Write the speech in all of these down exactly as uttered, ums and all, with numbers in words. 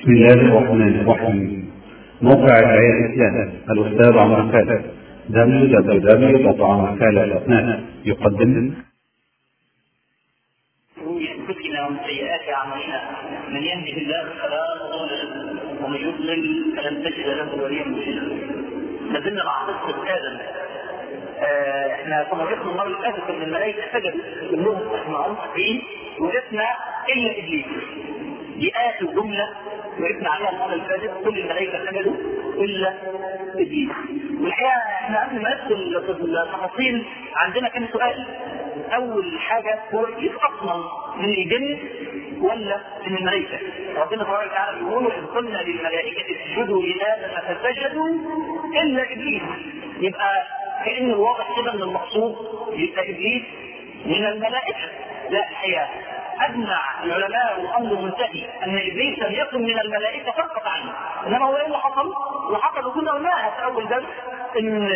بسم الله الرحمن الرحيم. موقع الداعية الإسلامي الأستاذ عمرو خالد دبليو دبليو دبليو دوت عمرو خالد دوت نت يقدم من أنفسنا ومن سيئات أعمالنا من يهده الله فلا مضل له ومن يضلل فلن تجد له وليا مرشدا. لازلنا مع قصة آدم. آه احنا كنا وقفنا المرة اللي فاتت ان الملائكة سجدوا كلهم احنا عمقين وجدنا إلا إبليس. دي آخر جملة وقفنا عليها المرة اللي فاتت، كل الملائكة سجدوا إلا إبليس. والحقيقة احنا قبل ما ندخل في التفاصيل عندنا كم سؤال. أول حاجة هو إبليس أصلا من الجن ولا من الملائكة؟ ربنا تبارك وتعالى يقول إذ قلنا للملائكة اسجدوا لآدم فسجدوا إلا إبليس. يبقى كأن الواضح كده من المقصود يبقى إبليس من الملائكة. لا، الحقيقة أجمع العلماء والأمر منتهي أن إبليس لم يكن من الملائكة فقط عنه، إنما هو إيه اللي حصل؟ وحصل وكنا قلناها في أول درس إن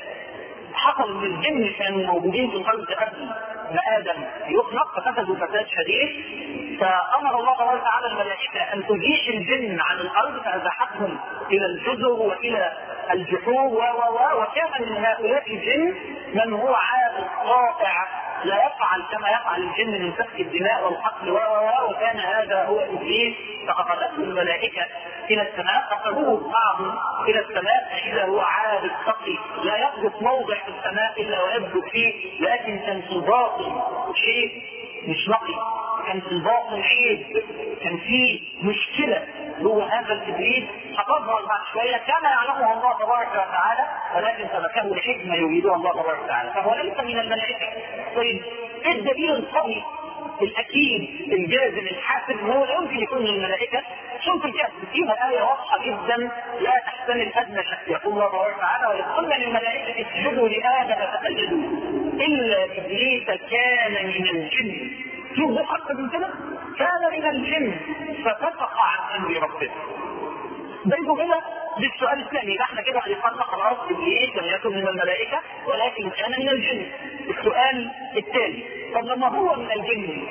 حصل من الجن كانوا موجودين في الأرض قبل ما آدم يخلق ففسدوا فساد شديد، فأمر الله تبارك وتعالى الملائكة أن تجيش الجن عن الأرض فأزاحتهم إلى الجزر وإلى الجحور و و وكان من هؤلاء الجن من هو عابد قاطع لا يفعل كما يفعل الجن من سفك الدماء والقتل و وكان هذا هو إبليس. فأخذته الملائكة إلى السماء، أخذوه معهم إلى السماء، فإذا هو عابد تقي لا يقذف موضع في السماء إلا ويبدو فيه، لكن كان في الباطن شيء مش نقي، كان في الباطن عيب، كان فيه مشكلة. هو هذا الإبليس هتظهر بعد شوية كان يعلمها الله تبارك وتعالى، ولكن تركه لحكمة يريدها الله تبارك وتعالى، فهو ليس من الملائكة. طيب ايه الدليل القوي الأكيد الجازم الحاسم هو لا يمكن يكون من الملائكة؟ شوف الكهف فيها آية واضحة جدا لا تحتمل أدنى شك. يقول الله تبارك وتعالى وإذ قلنا للملائكة اسجدوا لآدم فسجدوا إلا إبليس كان من الجن. شوف ده حتى من كده كان من الجن ففسق عن أمر ربه. ده يقول هنا بالسؤال الثاني، احنا كده هنفرق خلاص إبليس لم يكن من الملائكة ولكن كان من الجن. السؤال الثاني، طب لما هو من الجن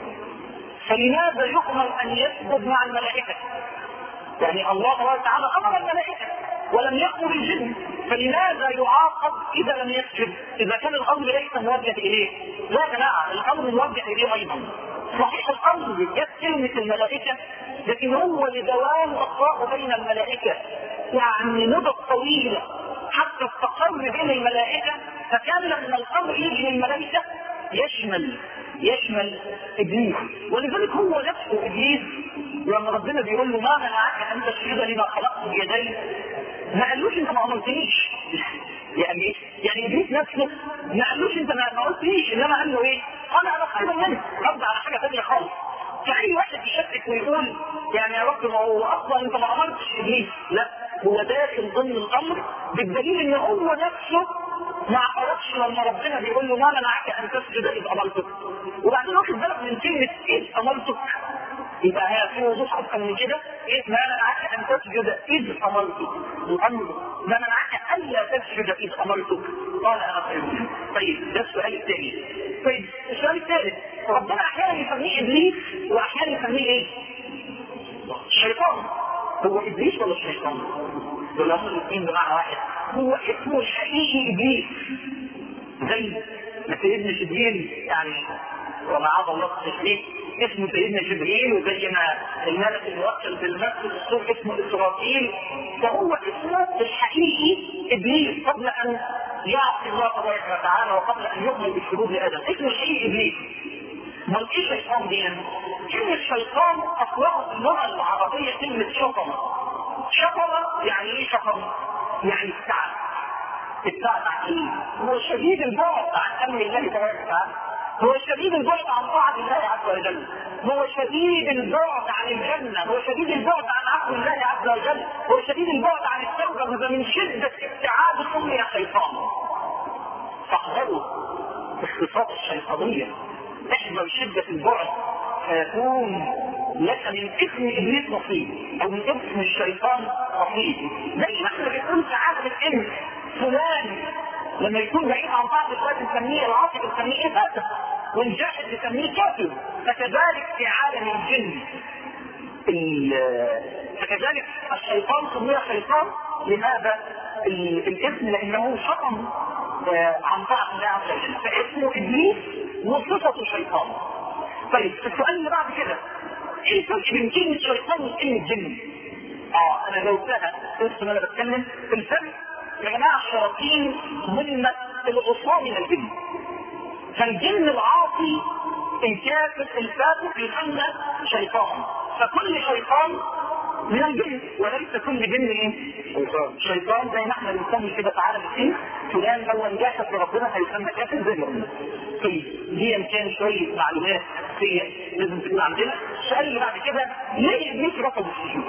فلماذا يؤمر أن يسجد مع الملائكة؟ يعني الله تبارك وتعالى أمر الملائكة ولم يأمر الجن، فلماذا يعاقب إذا لم يسجد؟ إذا كان الأمر ليس موجه إليه. لا يا جماعة، الأمر موجه إليه أيضا. صحيح الأمر جت كلمة الملائكة، لكن هو لدوام الطاعة بين الملائكة يعني مدة طويلة حتى استقر بين الملائكة، فكان لما الأمر يجي للملائكة يشمل يشمل إبليس. ولذلك هو نفسه إبليس لما ربنا بيقول له ما منعك أن تسجد لما خلقت بيدي، ما قالوش أنت ما أمرتنيش. يعني يعني إبليس نفسه ما قالوش أنت ما قلتنيش، إنما قال له إيه؟ قال أنا خير منك، رد على حاجة ثانية خالص. فأي واحد يشكك ويقول يعني يا رب ما هو أصلا أنت ما أمرتش إبليس، لا، هو داخل ضمن الأمر، بالدليل إن هو نفسه ما اعترضش لما ربنا بيقول له ما منعك أن تسجد إذ أمرتك. وبعدين واخد بالك من كلمة إذ أمرتك، يبقى هي في وضوح أكثر من كده. إيه ما منعك أن تسجد إذ أمرتك؟ الأمر ما منعك ألا تسجد إذ أمرتك؟ قال أنا خير منك. طيب ده السؤال الثاني. طيب السؤال الثالث، ربنا أحيانا يسميه إبليس وأحيانا يسميه إيه؟ الشيطان. هو إبليس ولا الشيطان؟ دول هم الاثنين بمعنى واحد. هو اسمه الحقيقي إبليس زي ما سيدنا جبريل، يعني ومعاذ الله التشريف اسمه سيدنا جبريل، وزي ما الملك الموكل بالنفس الصور اسمه إسرافيل، فهو اسمه الحقيقي إبليس قبل أن يعصي الله تبارك وتعالى وقبل أن يؤمن بالشهود لآدم. اسمه الحقيقي إبليس. ما ايه الشيطان دي؟ كلمة الشيطان أصلها في اللغة العربية كلمة شطمة. شطمة يعني ايه شطمة؟ يعني التعب. التعب عن ايه؟ هو شديد البعد عن أمر الله تبارك وتعالى، هو شديد البعد عن طاعة الله عز وجل، هو شديد البعد عن الجنة، هو شديد البعد عن عفو الله عز وجل، هو شديد البعد عن التوبة. هذا من شدة ابتعاد سمي شيطان. فاحذروا الصفات الشيطانية، احذر شدة البعد فيكون لك من اسم إبليس نصيب أو من اسم الشيطان نصيب. زي ما احنا بنقول ساعات الاسم فلان لما يكون بعيد عن بعض الوقت نسميه العاصي نسميه فاسق، والجاحد نسميه كافر. فكذلك في عالم الجن فكذلك الشيطان سمي شيطان لهذا الاسم لانه شطن عن طاعة الله عز وجل، فاسمه ابليس وصفته شيطان. طيب السؤال اللي بعد كده، ايه الفرق بين كلمة شيطان وكلمة جن؟ اه انا جاوبتها بس انا بتكلم في الفرق. يا جماعة الشياطين هم العصاة من الجن، فالجن العاصي الكافر الفاسق يسمى شيطان، فكل شيطان من الجن وليس كل جن ايه؟ شيطان. زي ما احنا بنسمي كده تعالى بالسين فلان لو انجحت لربنا هيسمى كافر زي ما قلنا. طيب دي كان شويه معلومات اساسيه لازم تكون عندنا. السؤال اللي بعد كده، ليه ابليس رفض السجود؟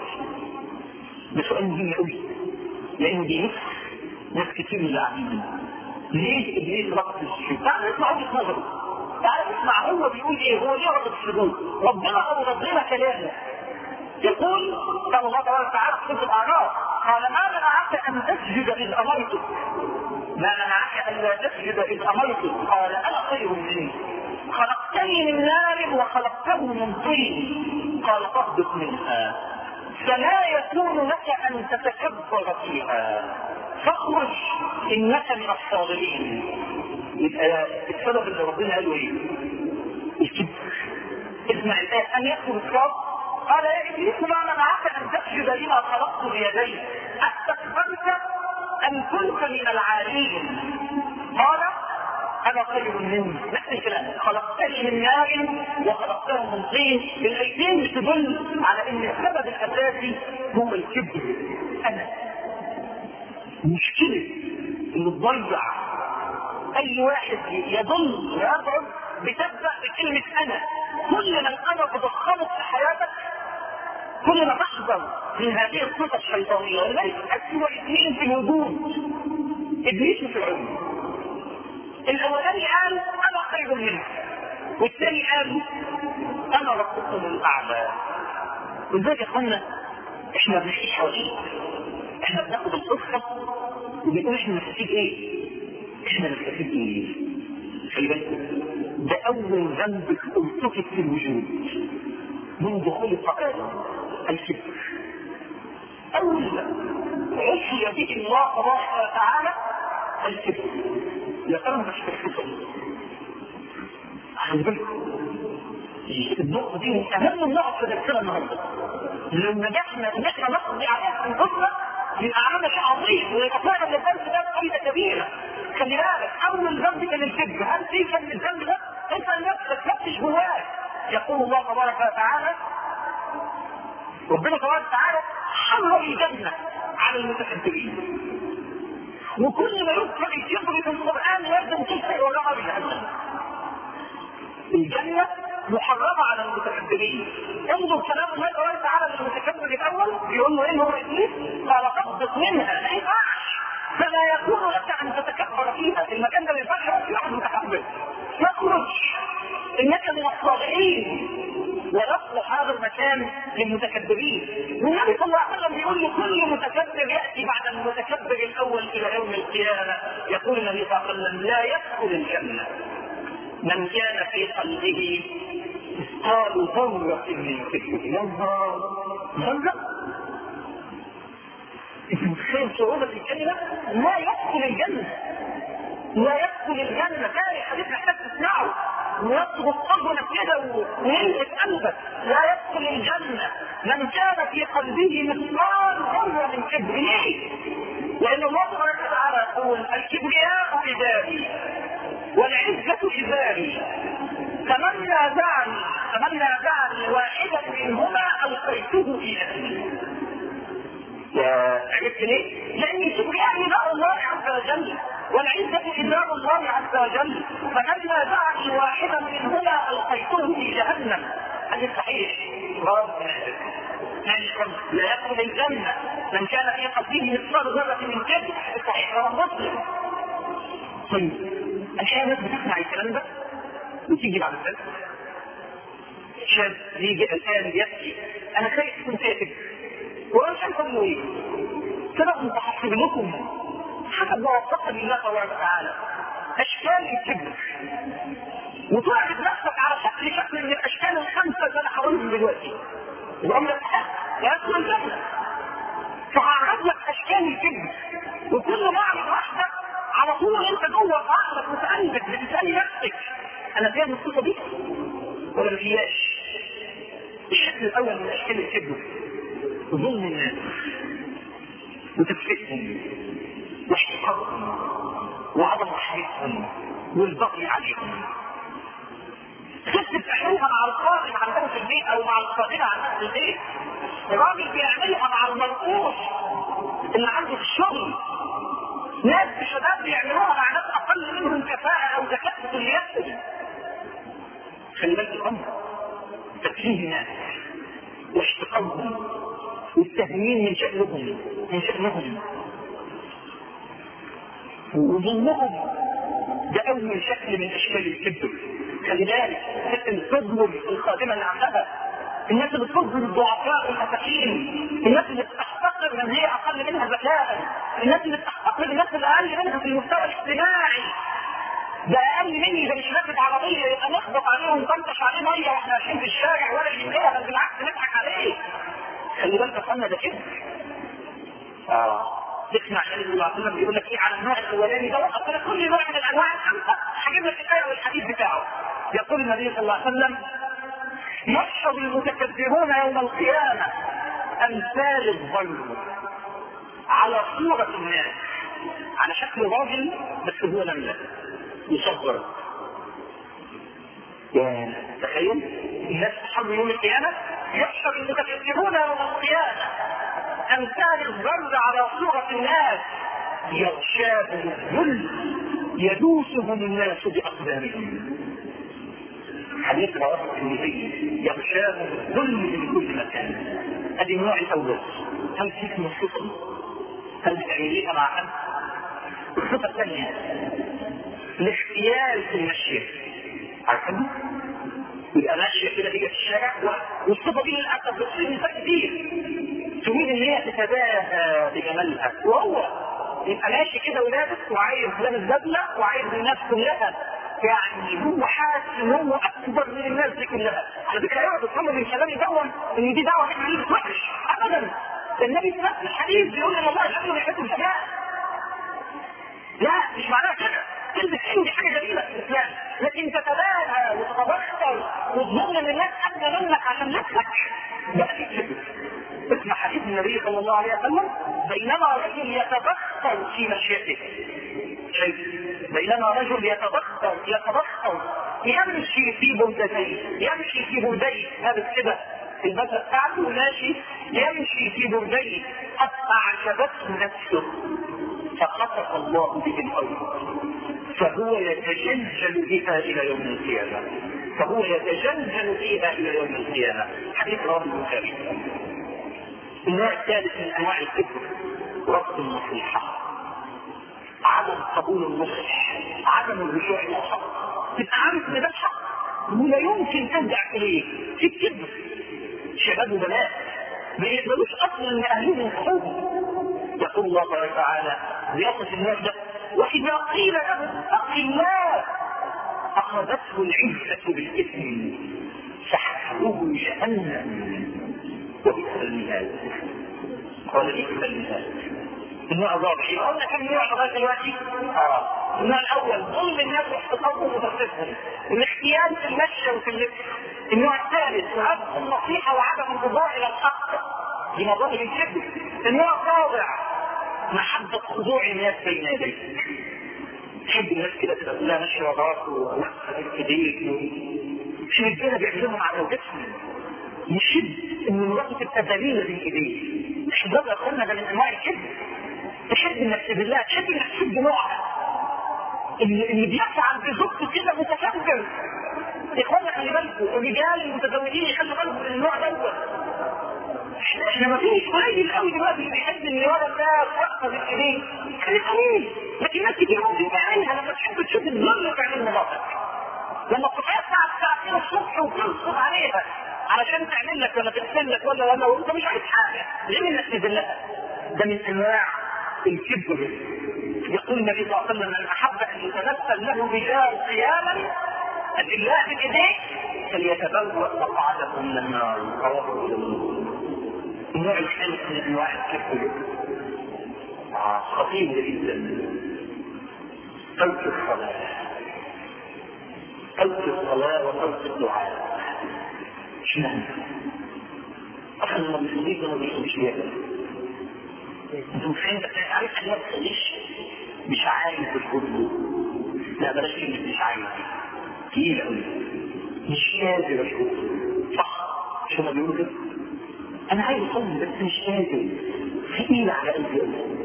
ده سؤال مهم قوي لان دي نفس ناس كتير من اللي قاعدين. ليه ابليس رفض السجود؟ تعالى نسمع وجهه نظره، تعالى نسمع هو بيقول ايه، هو ليه رفض السجود؟ ربنا أورد لنا كلامه يقول قال الله تبارك وتعالى في سورة الأعراف قال ما منعك أن تسجد إذ أمرتك، ما منعك أن لا تسجد إذ أمرتك قال أنا خير منه خلقتني من نار وخلقته من طين قال فاهبط منها فلا يكون لك أن تتكبر فيها فاخرج إنك من الصالحين. يبقى السبب اللي ربنا قاله ايه؟ الكبر. اسمع الآية، أن يكتب الصاد قال يا إبليس ما منعك أن تسجد لما خلقت بيدي أستكبرت أم كنت من العالين؟ قال أنا خير منه. نفس الكلام، خلقتني من نار وخلقته من طين. الآيتين بتدل على أن السبب الأساسي هو الكبر. أنا مشكلة اللي تضيع اي واحد يضل ويقعد بتبدأ بكلمة انا. كل من انا تضخمت في حياتك كل ما تحذر من هذه الصفة الشيطانية. ولذلك اسوأ اثنين في الوجود ابليس وفرعون. الاولاني قال انا خير منه، والثاني قال انا ربكم الاعلى. ولذلك يا اخوانا احنا بنحكي حوالين، احنا بناخد القصة وبنقول احنا نستفيد ايه؟ احنا نستفيد ايه؟ خلي بالكم ده اول ذنب ارتكب في الوجود منذ خلق ادم، الكبر. اول ذنب عصي به الله تبارك وتعالى الكبر. يا ترى مش تكفر؟ خلي بالكم النقطه دي من اهم النقط في درسنا النهارده. لو نجحنا ان احنا نقضي عليها في القصه يبقى عملنا شيء عظيم ويبقى فعلا الذنب ده فايده كبيره. خلي بالك اول ذنب كان الكذب. هل في كان الذنب ده؟ انت نفسك فتش جواك. يقول الله تبارك وتعالى، ربنا تبارك وتعالى حرم الجنه على المتكبرين. وكل ما يذكر الكبر في القران لازم تذكر وراء جهنم. الجنه محرمه على المتكبرين. انظر كلام الله تبارك وتعالى للمتكبر الاول بيقول له ايه هو ابليس؟ قال فاهبط منها. ما ينفعش، فلا يكون لك ان تتكبر فيها. المكان ده ما ينفعش في واحد متكبر. يخرج انك من الصالحين ويصلح هذا المكان للمتكبرين. والنبي صلى الله عليه وسلم بيقول لكل متكبر ياتي بعد المتكبر الاول الى يوم القيامه يقول النبي صلى الله عليه وسلم لا يدخل الجنه من كان في قلبه مثقال ذرة من كبر. ينهار ذرة. انت متخيل صعوبة الكلمة؟ لا يدخل الجنة، لا يدخل الجنة. كان حديث محتاج تسمعه ويطلب قلبك كده ويلفت قلبك. لا يدخل الجنة من كان في قلبه مثقال ذرة من كبر. ليه؟ لأن الله تبارك وتعالى يقول الكبرياء إزاري والعزة إزاري فمن نازعني فمن نازعني واحدا منهما ألقيته في نفسي. عرفت ليه؟ لأن الكبرياء إزار الله عز وجل والعزة إزار الله عز وجل. فمن نازعني واحدا منهما ألقيته في جهنم. هذا صحيح. لا يدخل الجنة من كان في قلبه مثقال ذرة من كبر. صحيح رواه مسلم. طيب الحقيقة الناس بتسمع الكلام ده وتيجي بعد ذلك شاب يجي الآن يبكي أنا خايف كنت كاتب وأنا مش عارف أقول إيه. كده متحسب لكم حسب ما وفق بالله تبارك وتعالى أشكال الكبر وتعرض نفسك على شكل شكل من الأشكال الخمسة اللي أنا هقولهم دلوقتي. الأمر يدخل الجنة. فهعرض لك اشكال الكذب، وكل مرة واحدة على طول انت جوه في عقلك وتقلبك بتسألي نفسك انا فيها الصفة دي ولا مفيهاش؟ الشكل الاول من اشكال الكذب ظلم الناس وتفكيرهم واحتقارهم وعدم رحمتهم والبغي عليهم. شفت بتعملها مع القائم عندهم في البيت او مع القائمة عندهم في البيت، الراجل بيعملها مع المرؤوس اللي عنده في الشغل. ناس شباب بيعملوها مع ناس اقل منهم كفاءة او ذكاء في كلياتهم. خلي بالك الامر تكفيه الناس واحتقارهم والتهمين من شأنهم من شأنهم وظلمهم. ده اول شكل من اشكال الكذب. خلي بالك التظلم الخادمة اللي عندها، الناس اللي بتظلم الضعفاء والمساكين، الناس اللي بتحتقر من هي اقل منها ذكاء، الناس اللي بتحتقر الناس اللي اقل منها في المستوى الاجتماعي. ده اقل مني، ده مش راكب عربيه يبقى نخبط عليه ونطنطش عليه ميه واحنا ماشيين في الشارع ولا يهمنا، بل بالعكس نضحك عليه. خلي بالك يا اخوانا ده كده. اه تسمع النبي صلى الله عليه وسلم بيقول لك ايه على النوع الاولاني ده، اصل كل نوع من الانواع الخمسه هجيب لك الايه والحديث بتاعه. يقول النبي صلى الله عليه وسلم يحشر المتكبرون يوم القيامه امثال الظل على صوره الناس، على شكل راجل بس هو لملة يصغر. يا تخيل الناس تحب يوم القيامة يحشر المتكبرون يوم القيامة أمثال الظل على صورة الناس يغشاهم الذل يدوسهم الناس بأقدامهم. حديث رواه الترمذي يغشاهم الذل من كل مكان. هذه النوع الأول. هل فيك مصيبة؟ هل بتعمليها مع حد؟ الصفة الثانية الاختيال في المشي. عارفين؟ يبقى ماشية كده هي في الشارع، والصفة دي للأسف بتصير نساء كتير تريد ان هي تتباهى بجمالها، وهو يبقى ماشي كده ولابس وعايز لابس بدلة وعايز الناس كلها يعني هو حاسس ان هو اكبر من الناس دي كلها. على فكرة يقعد يتكلم من كلامي دون ان دي دعوة حديث وحش ابدا. النبي في نفس الحديث بيقول ان الله يحب يحب الجمال. لا مش معناها كده، كلمة حلو دي حاجة جميلة في الإسلام، لكن تتباهى وتتبختر وتظن ان الناس أدنى منك عشان نفسك ده كذب. اسمع حديث النبي صلى الله عليه وسلم بينما رجل يتبختر في مشيته، شيء بينما رجل يتبختر يتبختر يمشي في بردتيه، يمشي في برديه هذا كده البدله بتاعته ماشي يمشي في برديه قد اعجبته نفسه فخطف الله به الارض فهو يتجلجل بها الى يوم القيامه، فهو يتجلجل فيها الى يوم القيامه. حديث رواه البخاري. النوع الثالث من انواع الكذب رفض النصيحه، عدم قبول النصح، عدم الرجوع الى الحق. تبقى عارف ان ده الحق ولا يمكن ترجع اليه. في الكذب شباب وبنات ما يقبلوش اصلا ان اهلهم ينصحوهم. يقول الله تبارك وتعالى ليصف الناس ده واذا قيل له اتق الله اخذته العزه بالاثم فحسبه جهنم وبئس المهاد. قال بئس المهاد. النوع الرابع يبقى قلنا كم نوع لغايه دلوقتي؟ اه النوع الاول ظلم الناس واحتقارهم وتخفيفهم، الاختيال في المشي وفي اللبس. النوع الثالث رفض النصيحه وعدم الرجوع الى الحق، دي مظاهر الكذب. النوع الرابع محبه خضوع الناس بين يديك، تحب الناس كده تبقى كلها ماشيه وراك ووقفه ايديك. مش رجاله بيعملوها مع زوجتهم، يشد ان المرأة تبقى ذليله بين ايديه. احباب يا اخوانا ده من انواع الكذب. تحب انك بالله تحب انك تشد نوعها اللي بيفعل بزوجته كده متكبر. يا اخوانا خلي بالكم الرجال المتزوجين يخلوا بالهم من النوع دوت. احنا ما فيش قليل قوي دلوقتي اللي بيحب ان الولد ده يوقف بين ايديه، خلي قليل. لكن ناس كتير ممكن تعملها لما تحب تشوف الظل وتعمل مباشر، لما تصحى الساعه ساعتين الصبح وتنصب عليها علشان تعمل لك ولا تغسل لك ولا ولا وانت مش عايز حاجه، ليه انك تذلها؟ ده من انواع الكبر. يقول النبي صلى الله عليه وسلم من احب ان يتنفل له رجال قياما ادلاء بايديه فليتبوأ مقعده من النار. رواه مسلم. النوع الخامس من انواع الكفر آه خطير جدا، ترك الصلاة، ترك الصلاة وترك الدعاء. اشمعنى؟ اصلا لما بيصليش ما بيصليش ليه؟ انتم فين عارف ان ما بيصليش مش عايز الكله، لا بلاش كلمة مش عايز تقيل قوي، مش قادر اشوف. صح شو ما بيقولوا كده؟ انا عايز اصلي بس مش قادر، ثقيل على قلبي.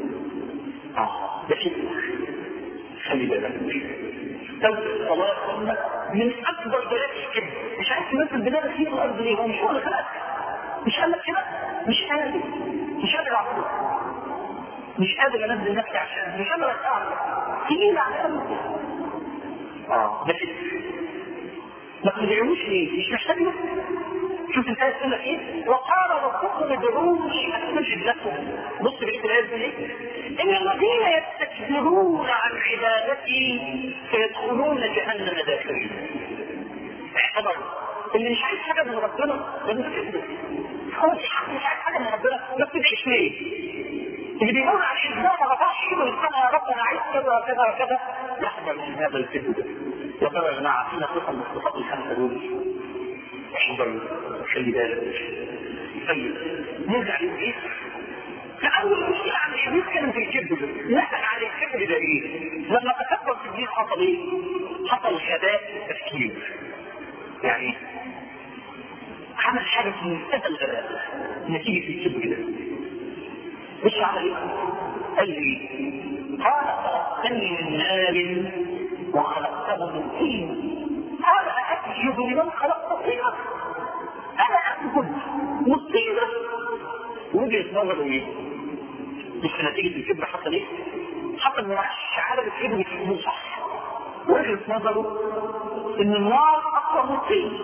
اه ده شيء خلي بالك. ترك الصلاة من اكبر بلاش كده، مش عايز تمثل بداية فيه الارض ليه؟ هو مش هو اللي خلقك، مش قال لك كده؟ مش قادر، مش قادر اعبد، مش قادر انزل نفسي عشان مش قادر اتعامل، ثقيل على قلبي. اه ده كده ما تدعوش ليه؟ مش محتاج له. شوف الآية تقول لك ايه؟ وقال ربكم ادعوني استجب لكم. بص بقيت الآية دي ايه؟ ان الذين يستكبرون عن عبادتي سيدخلون جهنم داخلين. اعتبر اللي مش عايز حاجة من ربنا لازم تكذب. هو مش عايز حاجة من ربنا ما تدعيش ليه؟ اللي بيقول على الإسلام ما غطاش كده ويستنى يا رب انا عايز كذا وكذا وكذا يحضر من هذا الكذب. يا ترى يا جماعة فينا صفة من الصفات الخمسة دول. احضر خلي بالك. طيب نرجع للإيه؟ فأول مشكلة عن الحديث كان في الكذب. نسأل عن الكذب ده ايه؟ لما تكبر في الدين حصل ايه؟ حصل غباء تفكير. يعني عمل حاجة في منتهى الغباء نتيجة الكذب ده. مش عمل ايه؟ قال لي قال خلقتني من نار وخلقته من طين قال أأسجد لمن خلقت طينا أنا أسجد والطين وجهة نظر ايه؟ مش نتيجة الكبر حصل ايه؟ حصل مع الشعارة بالكبر في الأمور صح. وجهة نظره ان النار أقوى من الطين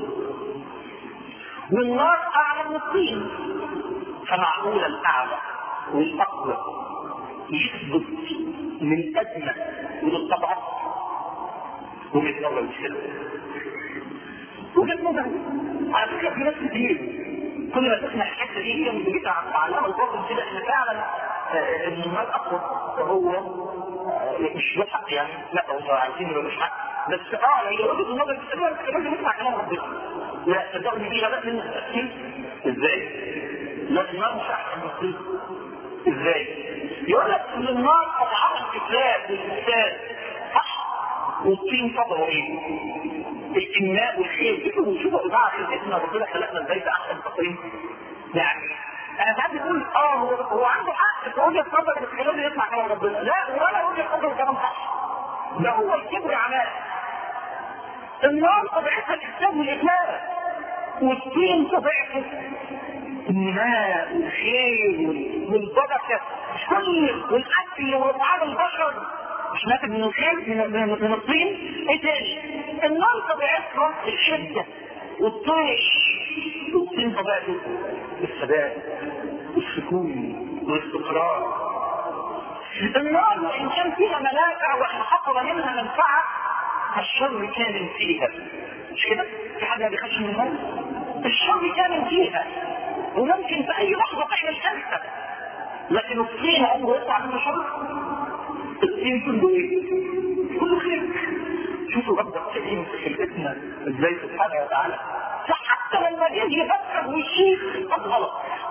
والنار أعلى من الطين، فمعقول الأعلى والأقوى يثبت من أدنى وللطبع. وجهة نظر الشرك، وجهة نظر على فكرة في ناس كتير كل ما تسمع الحته دي يوم بيجي على الباطل كده احنا فعلا ان النار اقوى فهو مش له حق يعني، لا هم عايزين يبقى مش حق بس اه هي وجهة النظر بتسمعها لازم نسمع كلام ربنا. لا تدرني بيها بقى من التفكير ازاي؟ لا النار مش احسن من الطين ازاي؟ يقول لك ان النار اضعاف الكتاب والكتاب صح والطين طبعه ايه؟ الإماء والخير. شوفوا إضاعة في اسمنا ربنا خلقنا ازاي بأحسن تقييم. يعني أنا ساعات بقول آه هو, هو عنده حق في وجهة نظر بس خلاني يسمع كلام ربنا. لا ولا وجهة نظر كلام صح. ده هو الكبر عمال. النار طبيعتها الإحسان والإكمال والطين طبيعته النماء والخير والبركة مش كل والأكل وطعام البشر مش ناتج من الخير من, من, من الطين. ايه تاني؟ النار طبيعتها الشدة والطيش والطين طبيعته الثبات والسكون والاستقرار. النار وإن كان فيها منافع وإن حصل منها منفعة الشر كان فيها مش كده؟ في حد ما بيخافش من النار؟ الشر كان فيها وممكن في أي لحظة تعمل كارثة، لكن الطين عمره يطلع منه شر. الطين كله ايه؟ كله خير. شوفوا رب الكريم في خلقتنا ازاي سبحانه وتعالى فحتى لما يجي يفكر ويشيخ الغلط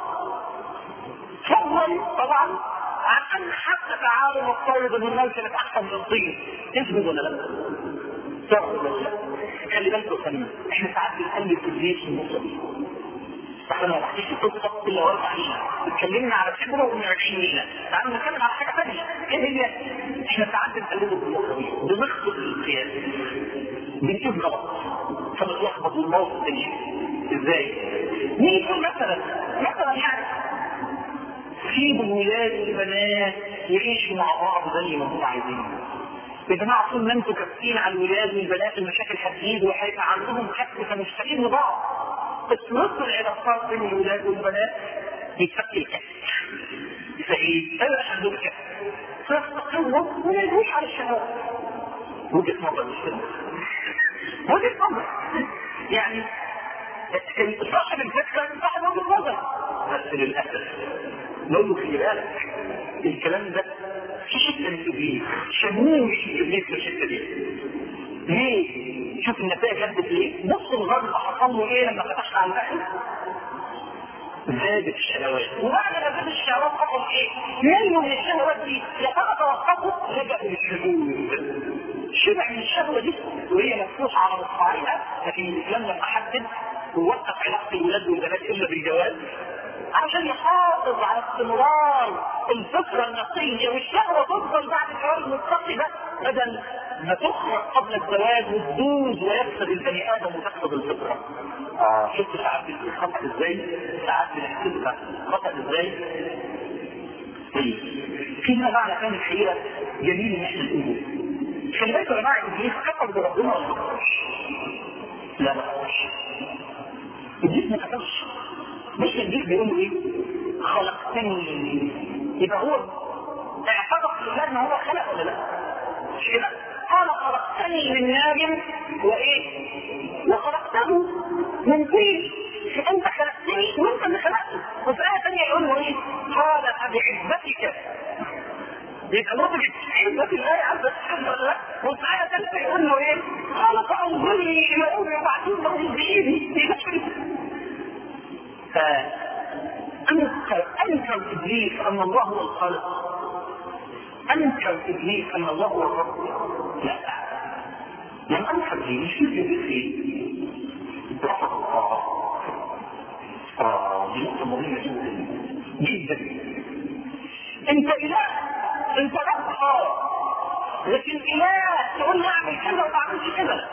فضل طبعا عشان حتى تعالوا نفترض ان النار كانت احسن من الطين تثبت ولا لا؟ تثبت ولا لا؟ خلي بالكم ثانيه احنا ساعات بنقلب في الجيش النقطه دي. احنا ما بحكيش القصه اللي ورا علينا اتكلمنا على كبره ومعرفين لينا. تعالوا نتكلم على حاجه ثانيه. ايه هي؟ احنا ساعات بنقلبه في النقطه دي بنخطئ القياس بنجيب غلط فبتلخبط الموضوع الدنيا. ازاي؟ مين يقول مثلا مثلا يعني سيبوا الولاد والبنات يعيشوا مع بعض زي ما هم عايزين. يا جماعه طول ما انتوا كابتين على الولاد والبنات المشاكل هتزيد وهيبقى عندهم كبت فمشتاقين لبعض. الرد العلاقات بين الولاد والبنات بيتفك الكبت. فايه؟ انا عندهم كبت. فاستقروا وما يدوش على الشهوات. وجهة نظر مش كده. وجهة نظر. يعني صاحب الفكرة صاحب وجهة نظر. بس للاسف نقول له خلي بالك الكلام ده في شده من ابليس، شموش ابليس في الشده دي. ليه؟ شوف النتائج جدت ليه؟ بص الغرب حصل له ايه لما فتحنا على الاهل؟ زادت الشهوات، وبعد ما زادت الشهوات حصل ايه؟ منه من الشهوات دي لقد توقفوا رجع للشذوذ. شبع من الشهوه دي وهي مفتوحه على مصراعيها، لكن الاسلام لما حدد ووقف علاقه الولاد والبنات الا بالجواز عشان يحافظ على استمرار الفكره النقيه والشهوه تفضل بعد الجواز متصله بدل ما تخرج قبل الزواج وتدوز ويفسد البني ادم وتفسد الفطره. اه شفت ساعات بتخطط ازاي؟ ساعات بنحسبها خطأ ازاي؟ طيب في هنا معنى ثاني الحقيقه جميل ان احنا نقوله. خلي بالك يا جماعه ابليس كفر بربنا ولا ما كفرش؟ لا ما كفرش. ابليس ما كفرش. مش ابليس بيقول ايه؟ خلقتني. يبقى هو اعترف لله ان هو خلق ولا لا؟ مش كده؟ قال خلقتني من نار وايه؟ وخلقته من طين. انت خلقتني وانت اللي خلقته. وفي آية ثانية يقول له ايه؟ قال فبعزتك. يبقى نضجت عزة الله عز وجل ولا لا؟ وفي آية ثالثة يقول له ايه؟ قال فانظرني الى يوم يبعثون من بايدي. فانكر انكر ابليس ان الله هو الخالق. انكر ابليس ان الله هو الرب. لا لم انكر ابليس مش ابليس رفض الله. اه دي نقطة مهمة جدا جدا. انت اله، انت رب اه، لكن اله تقول لي اعمل كذا وما اعملش كذا.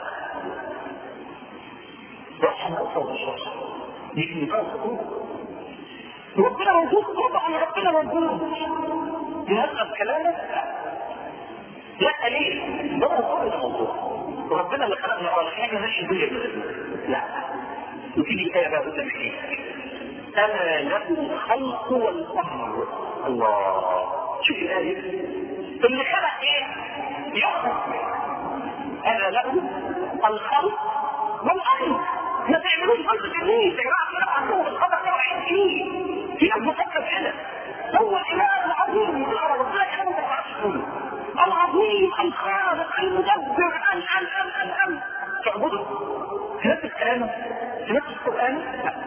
روح نقطة الشخص دي في نقاط ربنا موجود. طبعا ربنا موجود. نسأل كلامك لا ليه؟ ده موضوع الموضوع. ربنا اللي خلقنا ولا حاجه ماشي بيه. لا وتيجي الايه بقى قدام ايه؟ انا له الخلق والامر. الله شوف الايه اللي خلق ايه؟ يخلق. انا له الخلق والامر. ما تعملوش خلق جديد يا جماعه. خلق عندهم الخلق ده وعين فيه في ناس بتفكر كده. هو الاله العظيم ربنا كده ما تعرفش تقوله العظيم الخالق المدبر ال ال ال ال ال تعبده في نفس الكلام في نفس القرآن.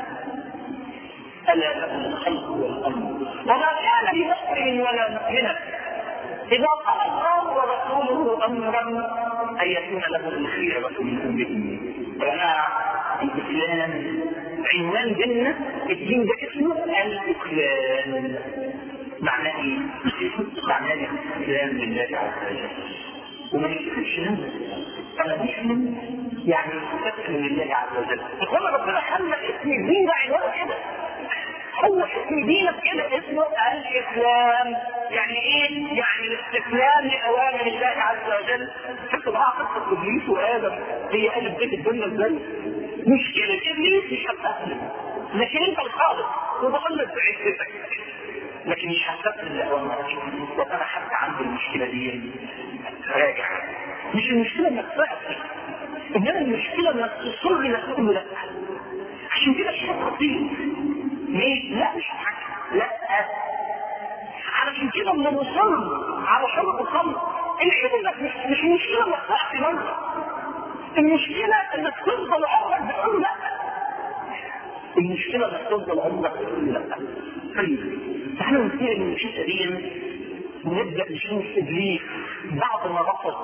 ألا له الخلق والأمر وما كان لمسلم ولا مؤمنة إذا قضى الله ورسوله أمرا أن يكون له الخيرة من أمره. جماعة الإسلام عنوان ديننا، الدين ده اسمه الإسلام. معناه ايه؟ معناه الاستسلام لله عز وجل. وما نكتبش نفسه انا مسلم يعني استسلم لله عز وجل. فكل ربنا خلى اسم الدين ده عنوان كده. هو اسم دينك كده اسمه الاسلام. يعني ايه؟ يعني الاستسلام لاوامر الله عز وجل. شفت بقى قصه ابليس وادم هي قالت بيت الدنيا ازاي؟ مشكله ابليس مش هتسلم، لكن انت الخالق وبقلب بعزتك، لكن مش هتسلم لاوامرك. وانا حتى عندي المشكله دي راجع. مش المشكله انك تسلم، انما المشكله انك تصر انك تقول له لا. عشان كده الشيء خطير. ليه؟ لا مش حاجه لا. علشان كده لما نصر على شرط الخمر الحين انك مش مش مشكله انك تحكي مره، المشكله انك تفضل عمرك بتقول لا. المشكله انك تفضل عمرك بتقول لا. طيب احنا ننتهي من المشكله دي ونبدا نشوف ابليس بعد ما رفض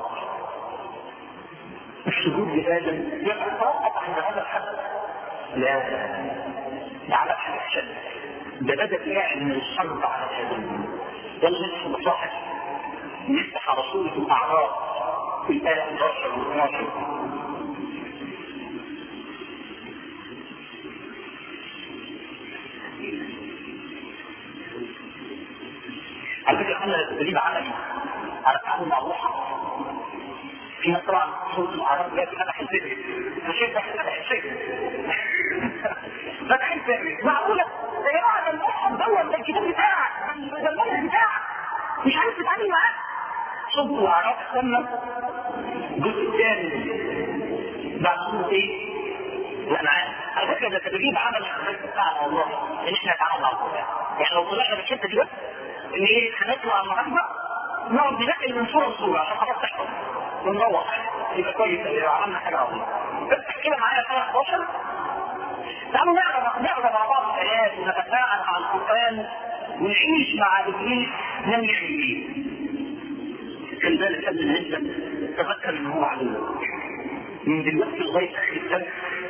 السجود لادم يتوقف عند هذا الحد. لا على حد الشد ده بدأ يعلن الحرب على ادم. يلا نفتح المصاحف نفتح على سورة الأعراف في الآية احد عشر و اثني عشر. على فكرة أنا تدريب عملي على التعامل مع الروح. في ناس طبعا سورة الأعراف لا فتح الفكر، فشايف فتح الفكر فتح الفكر معقولة يا جماعة ده المصحف دوت ده الكتاب بتاعك ده المنهج بتاعك مش عارف تتعامل معاه. سورة الأعراف سمى الجزء الثاني بعد سورة ايه؟ لا معانا على فكره ده تدريب عمل الشخصيه بتاعنا والله ان احنا نتعامل مع القران. يعني لو طلعنا بالحته دي بس ان ايه هنطلع النهارده نقعد ننقل من صوره لصوره عشان خلاص تحفظ ونروح يبقى كويس لو عملنا حاجه عظيمه. بس كده معايا سنه احداشر. تعالوا نقرا نقرا مع بعض الايات ونتفاعل مع القران ونعيش مع ابليس لم يحييه. خلي بالك قبل ما نبدا تفكر ان هو عدو. من دلوقتي لغايه اخر الدرس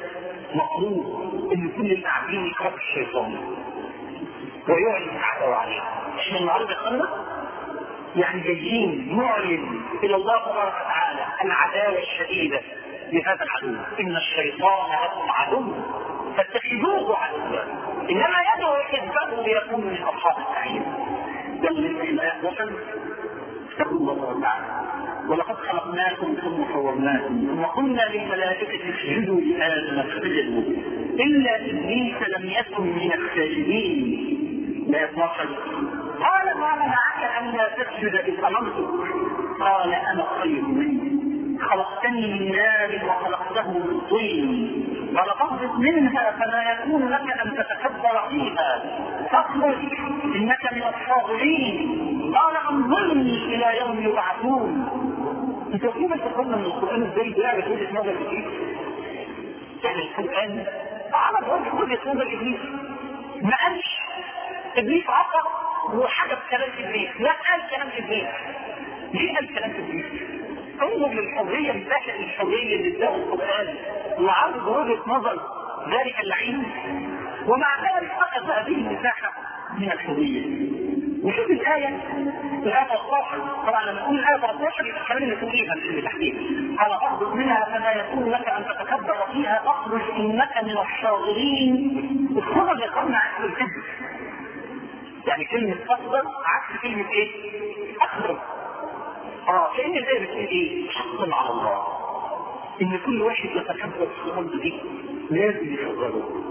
مطلوب ان كل اللي قاعدين يكرهوا الشيطان ويعلن عداوه عليه. احنا النهارده خلنا يعني جايين نعلن الى الله تبارك وتعالى العداوه الشديده لهذا العدو. ان الشيطان لكم عدو فاتخذوه عدوا انما يدعو حزبه ليكون من اصحاب السعير. يلا نفتح الايه احداشر. اتقوا الله تعالى ولقد خلقناكم ثم صورناكم وقلنا للملائكه اسجدوا لادم فسجدوا الا ابليس لم يكن من الساجدين. لا يتواصل. قال ما منعك ان لا تسجد اذ امرتك؟ قال انا خير منك خلقتني من نار وخلقته من طين قال فاهبط منها فما يكون لك ان تتكبر فيها فاخرج انك من الصاغرين. قال انظرني الى يوم يبعثون. انتوا كيف تقولنا من القران ازاي بيعرف وجهه نظر ابليس؟ يعني القران عرض وجهه نظر ابليس. ما قالش ابليس عقب وحاجه بكلام ابليس، لا قال كلام ابليس. ليه قال كلام ابليس؟ انظر للحريه مساحه الحريه اللي اداها القران وعرض وجهه نظر ذلك اللعين ومع ذلك اخذ هذه المساحه من الحريه. وشوف الايه الايه ثلاثة عشر. طبعا لما نقول الايه ثلاثة عشر يبقى الكلام اللي فوقيها مش اللي تحتيها. قال اخرج منها فما يكون لك ان تتكبر فيها اخرج انك من الصاغرين. الصغر يقرن عكس الكبر. يعني كلمه اصغر عكس كلمه ايه؟ اكبر. اه كأن الآية بتقول ايه؟ حقا على الله ان كل واحد يتكبر في الارض دي لازم يصغره.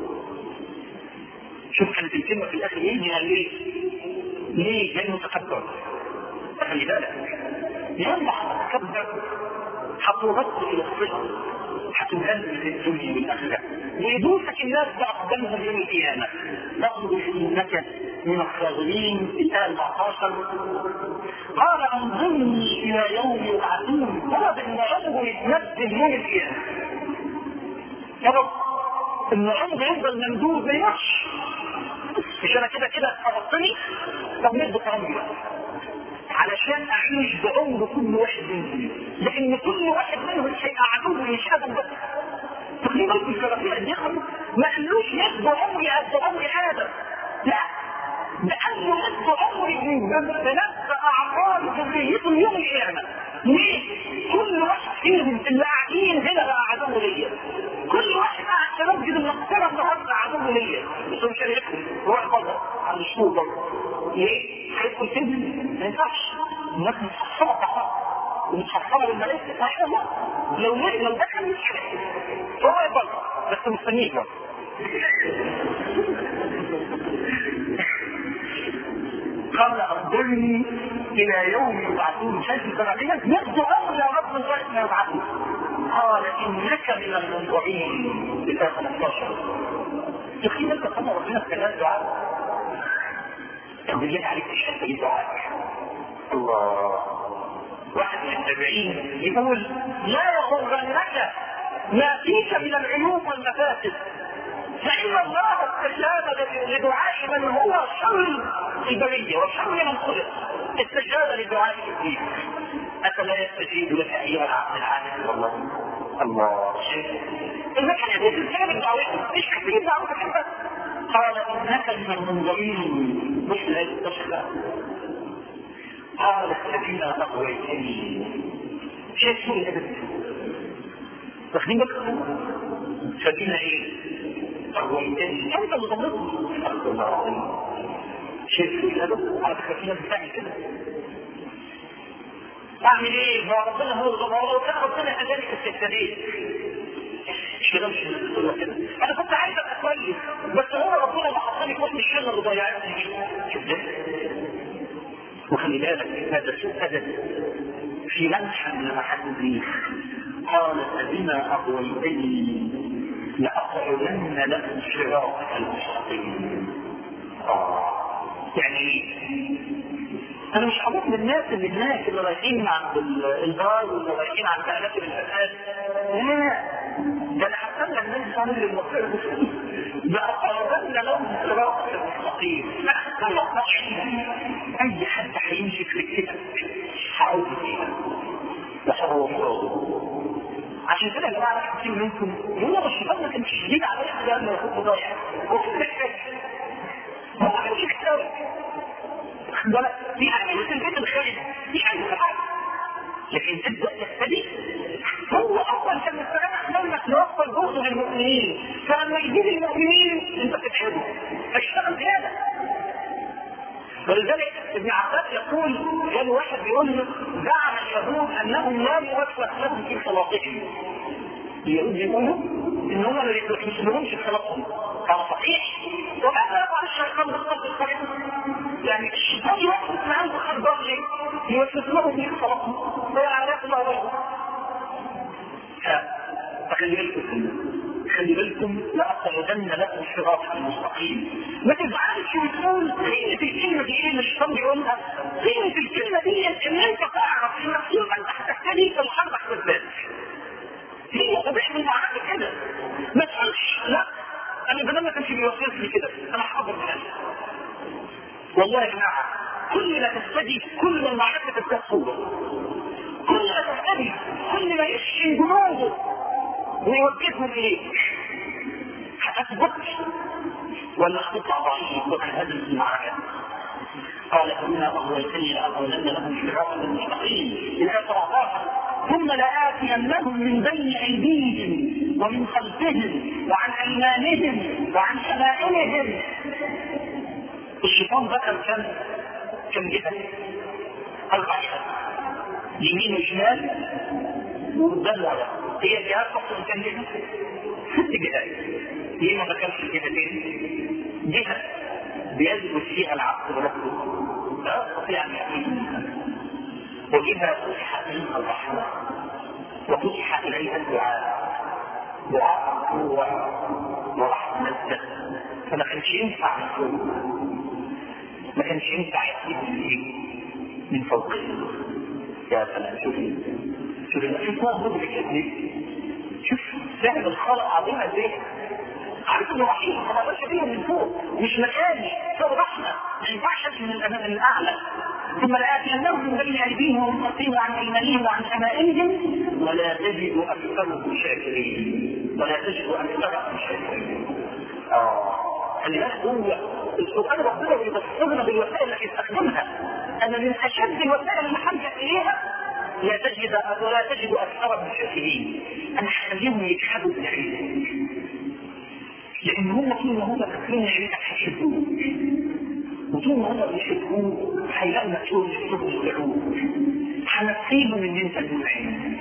شوف كانت الكلمة في الاخر ايه؟ من ليه؟ ليه؟ لانه تكبر. خلي بالك لما هتتكبر هتربط الى الصدق هتنزل في الدنيا والاخره ويدوسك الناس باقدامهم يوم القيامه. تخرج انك من الصاغرين. الايه أربعتاشر. قال انظرني الى يوم يبعثون. طلب ان عمره يتنزل يوم القيامه. طلب ان عمره يفضل ممدود ما يمشي. مش انا كده كده خلصتني طب نثبت عمري علشان اعيش بعمر كل واحد منهم. لان كل واحد منهم هيبقى عدو مش ادم بس. تقريبا الكرافيه الدخل ما قالوش يبدو عمري قد عمري ادم، لا لانه يبدو عمري بنفس اعمار ذريته يوم القيامه. ليه؟ كل واحد فيهم اللي قاعدين هنا بقى عدو ليا. كل واحد قاعد في مسجد المقصره النهارده عدو ليا. بس مش هيكون روح بره على الشهور بره. ليه؟ هيدخل سجن ما ينفعش. الناس متحصره طبعا ومتحصره بالملائكه صحيح الله. لو لو دخل مش هيدخل هو يبقى بس مستنيه بقى. قال أخبرني إلى يوم يبعثون. شايف البرامية يبدو أمر يا رب من غير ما يبعثون. قال إنك من المنظرين. بتاع خمستاشر. تخيل أنت طبعا ربنا في ثلاث دعاء. طب بالله عليك تشهد أي دعاء. الله. واحد من التابعين يقول لا يغرنك ما فيك من العيوب والمفاسد فإن الله استجاب لدعاء من هو شر البرية وشر من خلق. استجاب لدعاء إبليس. أفلا يستجيب لك أيها العبد العابد والله. الله. إنك يقول الكلام الدعوة مش كثير دعوة كذا. قال إنك من المنظرين مش لا يستشفى. قال الذين أغويتني. شيء سوء الأدب. واخدين بالكم؟ فدينا ايه؟ أغويتني. أنت اللي ضمنتني. أخذ الله العظيم. شيء سوء الأدب. على فكرة فينا بتعمل كده. أعمل إيه؟ ما ربنا هو الغفور وكان ربنا كذلك استهتديت. مش كده مش كده. أنا كنت عايز أبقى كويس بس هو ربنا اللي حطني في وسط الشلة اللي ضيعتني. شوف ده. وخلي بالك هذا سوء أدب في لمحة من لمحات الريح. قال فبما أغويتني لأقعدن لكم صراطك المستقيم. يعني انا مش هروح للناس اللي الناس اللي رايحين عند البار واللي رايحين عند اماكن الفساد، لا ده انا هستنى الناس عن المصير لأقعدن لهم صراطك المستقيم. لا اي حد هيمشي في الكتاب هعود فيها وحروا فراغه. عشان كده يا جماعه كتير منكم يقولوا الشيطان ما كانش شديد عليا ده لما يكون ضايع وفي الحكايه هو مش كتاب ولا في حاجه في البيت الخارجي في حاجه لكن تبدا تبتدي هو اصلا كان مستريح لما توصل جهده للمؤمنين، فلما يجيب المؤمنين انت بتتعبه اشتغل زياده. ولذلك ابن عباس يقول كان واحد بيقول له زعم اليهود انهم لا يوفق لهم في صلاتهم. اليهود بيقولوا ان هم ما يسلمونش في صلاتهم. قال صحيح وهذا يقع الشيطان بالصلاه الخارجيه، يعني الشيطان يوفق معهم بخربان يوفق لهم في صلاتهم ويعرف الله له. فخلي بالكم خلي بالكم لأقعدن لكم صراطك المستقيم. ما تزعلش وتقول قيمة الكلمة دي ايه؟ الشيطان بيقولها قيمة الكلمة دي ان انت تعرف انك طول ما انت هتحتاج في الحرب هتثبت. هي طبيعي من معاك كده. ما تقولش لا انا بدل ما كانش بيوصلني كده انا حاضر بنفسي. والله يا جماعة كل ما تستجيب كل ما المعركة تبقى صورة. كل ما تستجيب كل ما يشحن جنوده ويوجههم اليك هتثبت ولا هتطلع ضعيف وتنهزم في المعركه. قال فمما اغويتني لاقولن لهم صراطا مستقيما الى صراطها ثم لآتينهم من بين ايديهم ومن خلفهم وعن ايمانهم وعن شمائلهم. الشيطان بقى كان كم جهه؟ اربع جهات يمين وشمال وقدام ورا. هي جهات فقط كان جهة ست جهات. ليه ما ذكرش الجهتين؟ جهة بيثبت فيها العبد بربه لا يستطيع ان يحميه منها، وجهة فتحت منها الرحمة وفتح اليها الدعاء دعاء قوة ورحمة. فما كانش ينفع نفوه، ما كانش ينفع يحميه من فوقه. يا سلام شوفي شوف الإنسان مدرك ازاي، شوف فهم الخالق عظيم ازاي، عارف انه رحيم ما بقاش بيه من فوق مش مكاني فوق رحمه ما ينفعش من الامام الاعلى. ثم لآتينهم من بين ايديهم ومن خلفهم وعن ايمانهم وعن شمائلهم ولا تجد اكثرهم شاكرين ولا تجد اكثرهم شاكرين. اه خلي بالك هو القران ربنا بيبصرنا بالوسائل التي يستخدمها. انا من اشد الوسائل اللي حاجه اليها لا تجد ولا تجد اكثرهم شاكرين. انا هخليهم يجحدوا بنعمتك لان هم طول ما هم فاكرين نعمتك هيحبوك، وطول ما هم بيحبوك هيلاقوا نفسهم يحبوا يطيعوك. هنسيبهم ان انت المنعم،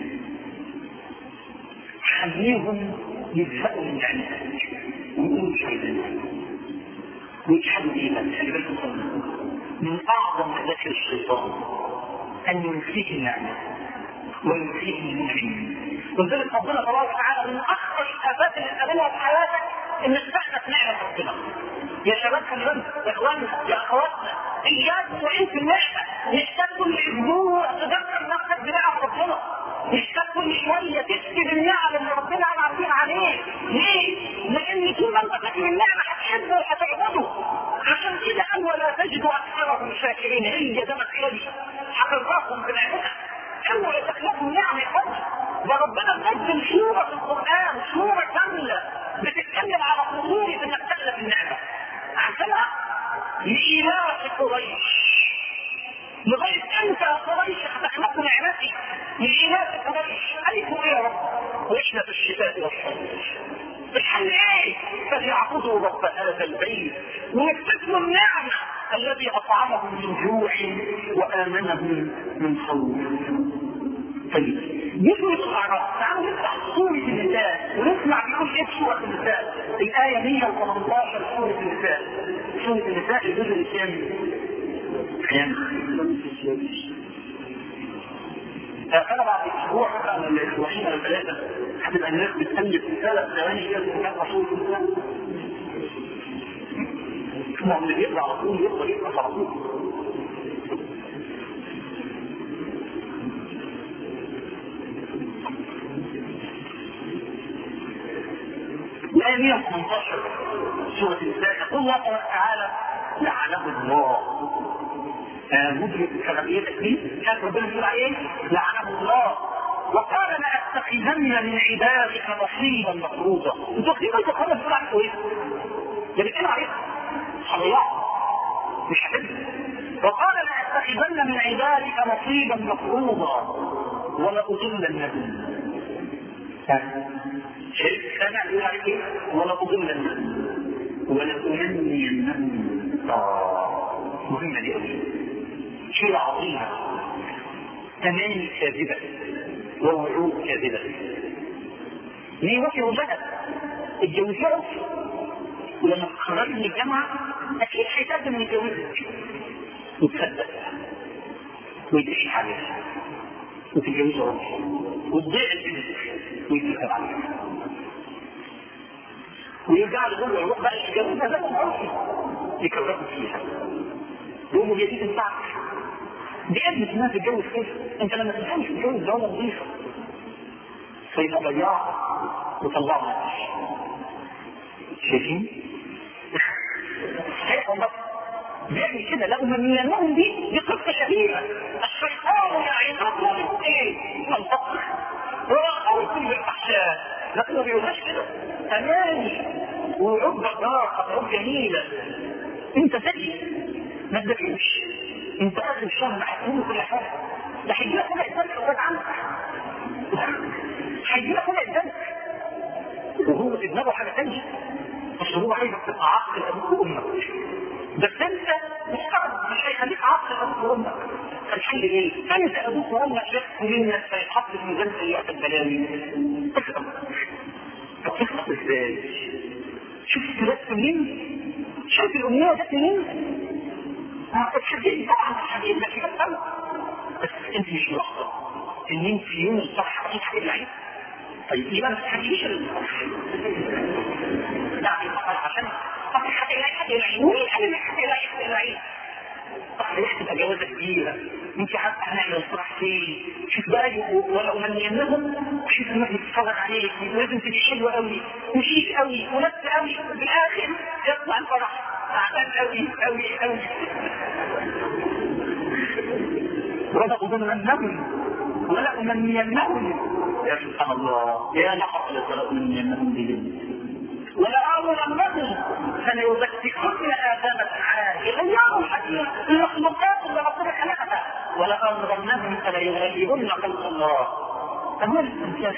خليهم يزهقوا من نعمتك ويقولوا مش عايزينها ويجحدوا بيها. خلي بالكم من اعظم مذاكر الشيطان أن ينسيك النعمة وينسيك النعمة. ولذلك ربنا تبارك وتعالى من أخطر الآفات اللي تقابلها في حياتك إنك تحدث نعمة ربنا. يا شباب خلونا يا إخواننا يا أخواتنا إياكم وإنت النعمة مش كل أسبوع تذكر نفسك بنعم ربنا، مش كل شوية تسكت النعم اللي ربنا أنعم بيها عليك. ليه؟ لأن طول ما أنت فاكر النعمة هتحبه وهتعبده. عشان كده قال ولا تجد أكثرهم شاكرين. هي ده مكاني حقرهم بنعمتك حلو يتخلقوا نعمة حب. ده ربنا نزل سورة في القرآن سورة كاملة بتتكلم على خطورة انك تخلق النعمة. عشانها لإله قريش لغاية انت يا قريش هتخلقوا نعمتي لإله قريش. ألفوا ايه يا رب؟ وإحنا في الشتاء والصيف الحل ايه؟ فليعبدوا رب هذا البيت ويكتسبوا النعمة الذي أطعمهم من جوع وآمنهم من خوف. طيب يسوع الأعراف تعالوا نفتح سورة النساء ونسمع بيقول ايه سورة النساء. الآية مية وثمانية عشر سورة النساء. سورة النساء الجزء الثاني انا بعد اسبوع مثلا ولا اسبوعين ولا ثلاثه هتبقى الناس بتالف ثلاث ثواني كده في كتاب رسول الله. ما اللي بيقرا على طول يقرا يقرا على طول. لا مية وثمانية عشر سورة النساء يقول الله تعالى لعنه الله. مدرك سببيتك دي كانت ربنا يقول عليه لعنه الله. وقال لأتخذن من عبادك نصيبا مفروضا. انتوا واخدين بالكم قال بتقول عليك ايه؟ يعني كده عليك صليعه مش حلو. وقال لأتخذن من عبادك نصيبا مفروضا ولأضلنهم. شايف سامع يقول عليك ايه؟ ولأضلنهم ولأمنينهم. اه مهمة دي قوي، شيء عظيم. أماني كاذبة ووعود كاذبة. ليه وحي وجهد الجوزاء ولما تخرج من الجامعة أكيد هيتقدم من الجوزاء وتصدق ويتشيح عليها وتتجوز روحي وتضيع البنت ويتكتب عليها ويرجع لجوه يروح بقى يتجوز هذا روحي يكرهه فيها يقوموا هي دي تنفعك. دي ابنة الناس تتجوز كيف؟ انت لما تنفعش تتجوز جوله نظيفة فيبقى ضياع وطلعها. شايفين؟ بيعمل كده لو من ينامهم دي دي قصة شهيرة. الشيطان يعينهم ايه؟ منطق ورأوا كل الأحشاء لكن ما بيقولهاش كده. أماني وعب الدار عب جميلة. انت ذكي ما تذكيش، انت اخر الشهر هتكون كل حاجة. ده هيجيلك كل الدنك وقد عنك هيجيلك كل الدنك وهو في دماغه حاجة تانية بس هو عايزك تبقى عقل أبوك وأمك. بس انت مستعد مش هيخليك عقل أبوك وأمك. فالحل ايه؟ انت أبوك وأمك يخفوا منك فيتحط في ميزان سيئات البلاوي. تخطب تخطب ازاي؟ شوف الثلاث سنين، شوف الأمنية ده سنين. الحديث طبعا الحديث ده كده قوي بس انت مش ملاحظة ان انت في يوم الصبح حطيت حاجة العين. طيب يبقى ما تحكيش الصبح لا عشان طبعا حتى يلاقي حتى العين وين حتى يلاقي حتى العين طبعا يحب تبقى جوازة كبيرة. انت حتى هنعمل الصبح فين شوف بقى ولا أمنينهم شوف الناس بتتفرج عليك ولازم تبقى حلوة قوي وشيك قوي ونفس قوي بالآخر يطلع الفرح تعبان قوي قوي قوي. ولا أمنينهم ولا أمنينهم. يا سبحان الله يا لحق لسلاء أمنينهم دي. ولا أمنينهم فليبتكن آدام الحياة غيروا الحديث المخلوقات اللي ربنا خلقها. ولا أمرنهم فليغيرن خلق الله. أمر الإنسان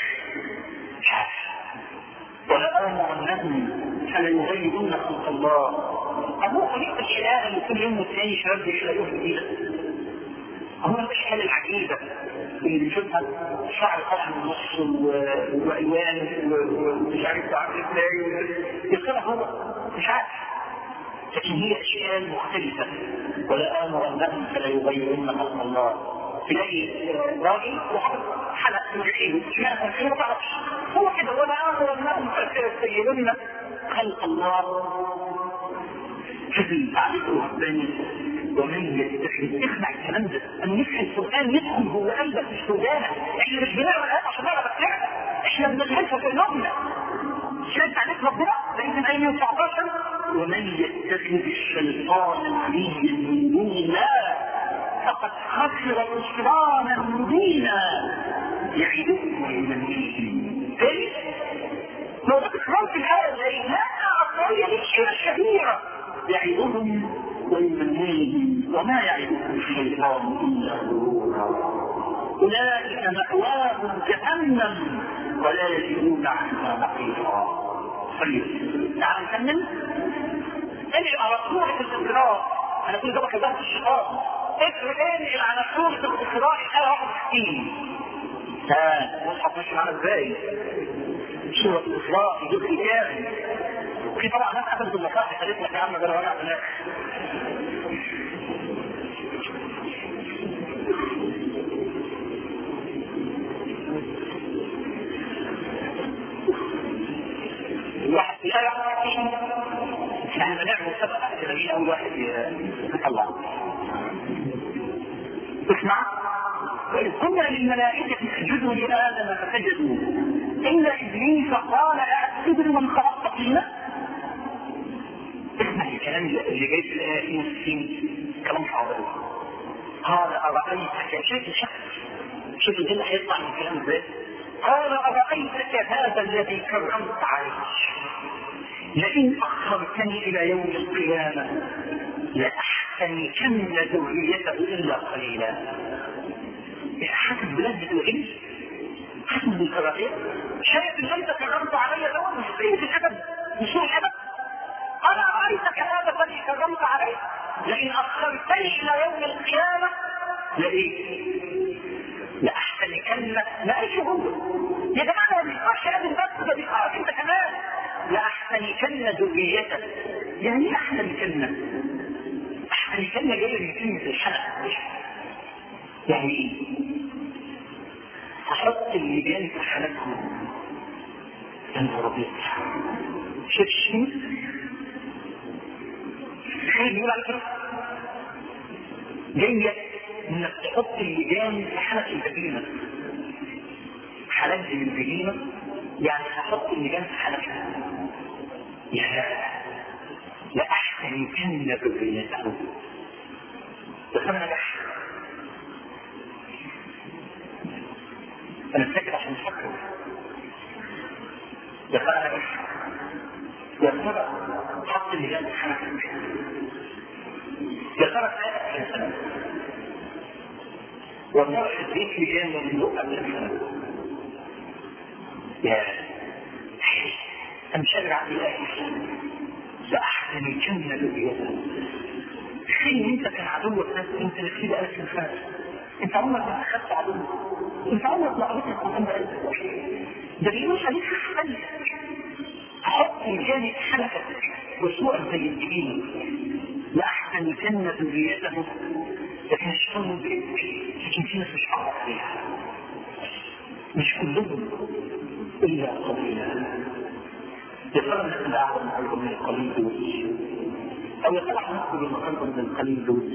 ولا أمرنهم فليغيرن خلق الله. أبوه خليق الإله اللي كل يوم والتاني شباب يشتغلوه جديدة. أمر الأشكال العجيبة اللي بنشوفها شعر طالع من النص والوان ومش عارف تعرف ازاي يصيرها هو مش عارف لكن هي اشياء مختلفه. ولا امر انهم فلا يغيرن خلق الله. تلاقي راجل وحط حلق من العين اشمعنى ما تعرفش هو كده. ولا امر انهم فلا يغيرن خلق الله. شوف التعليق الرباني ومن يستحيل اخدع الكلام ده ان يفهم القرآن يدخل جوه قلبك مش جوانا. احنا مش بنقرا الآيات عشان نقرا بس احنا بنلهمها في قلوبنا. شايف عليك ربنا لكن آية مئة وتسعتاشر ومن يتخذ الشيطان وليا من دون الله فقد خسر خسرانا مبينا. يعدكم ويمنيكم ايه؟ لو ده تكرار في الآية زي لا أصلية للشيء الشهيرة يعدهم ويمنيهم وما يعدكم الشيطان إلا غرورا. أولئك مأواهم جهنم ولا يجدون عنها محيطا. طيب تعال نكمل. انقل على سورة الإسراء. أنا كل ده بكتبها في الشيطان. انقل على سورة الإسراء الآية واحد وستين. ها مصحف ماشي معانا ازاي؟ سورة الإسراء الجزء الثاني. في طبعا ناس قبلت المصاحف قالت لك يا عم ده انا وجع دماغ. مين اول واحد يطلع؟ اسمع، وإذ قلنا للملائكة اسجدوا لآدم فسجدوا إلا إبليس قال أأسجد لمن خلقت طينا. اسمع الكلام اللي جاي في الآية اثنين وستين، كلام صعب. قال أرأيتك، شايف الشخص، شوف اللي هيطلع من الكلام ازاي. قال أرأيتك هذا الذي كرمت عليه لئن أخرتني إلى يوم القيامة لأحتنكن ذريته إلا قليلا. حاسس بلذة الغل، حاسس بالكراهية، شايف ان انت كرمت علي ده مش قيمة الأدب، مش هو الأدب. أنا رأيتك هذا الذي كرمت عليه لئن أخرتني إلى يوم القيامة لإيه؟ لأحتنكن، لا أي شغل يا جماعة، ما بيقارش أدب بس، ده بيقارش أنت كمان. لأحتنكن ذريته، يعني ايه أحتنكن؟ أحتنكن جاية من كلمة الحلق، يعني ايه؟ احط اللجان في حالتهم. انت ربيت شوف الشمس خير بيقول على كده جاية انك تحط اللجان في حالة البهيمة. حالات من البهيمة يعني احط اللجان في حالتها. يا لا احسن كن ذريته، بس انا نجح. انا فاكر عشان افكر يا ترى ايش يا ترى حط اللجان في حالتها. يا ترى ثلاثة سنة وترى البيت لجان مملوءة من السنة. يا أمشي عن الآية لأحسن الجنة ذريته. تخيل انت كان عدوك ناس انت نسيب ألف سنة، انت عمرك ما أخذت عدوك، انت عمرك ما قريت القرآن بقلبك. ده بيقول عليك حل حط الجانب حلقة وسوءا زي الجبين لأحسن الجنة ذريته. لكن الشيطان بيقول لكن في ناس مش عارف فيها، مش كلهم إلا قليلا. يا ترى الناس اللي أعلم عنهم من القليل دول، أو يا ترى نقول المقام من القليل دول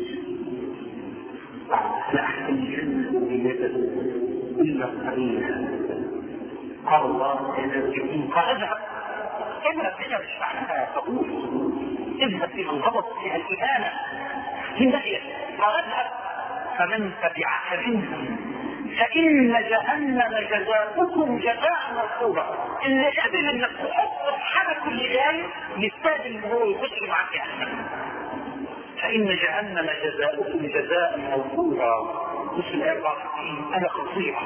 لأحسن الجنة ذريته إلا قليلا. قال الله إن قال اذهب اذهب إلى مش معناها تقول اذهب إلى الغضب إلى الإهانة من ناحية. قال اذهب فمن تبعك منهم فإن جهنم جزاؤكم جزاء موفورا. اللي قبل انك تحط حاجة كل آية يستاهل ان هو يخش معك جهنم. فإن جهنم جزاؤكم جزاء موفورا. مش الآية أربعة وستين أنا خطيرة.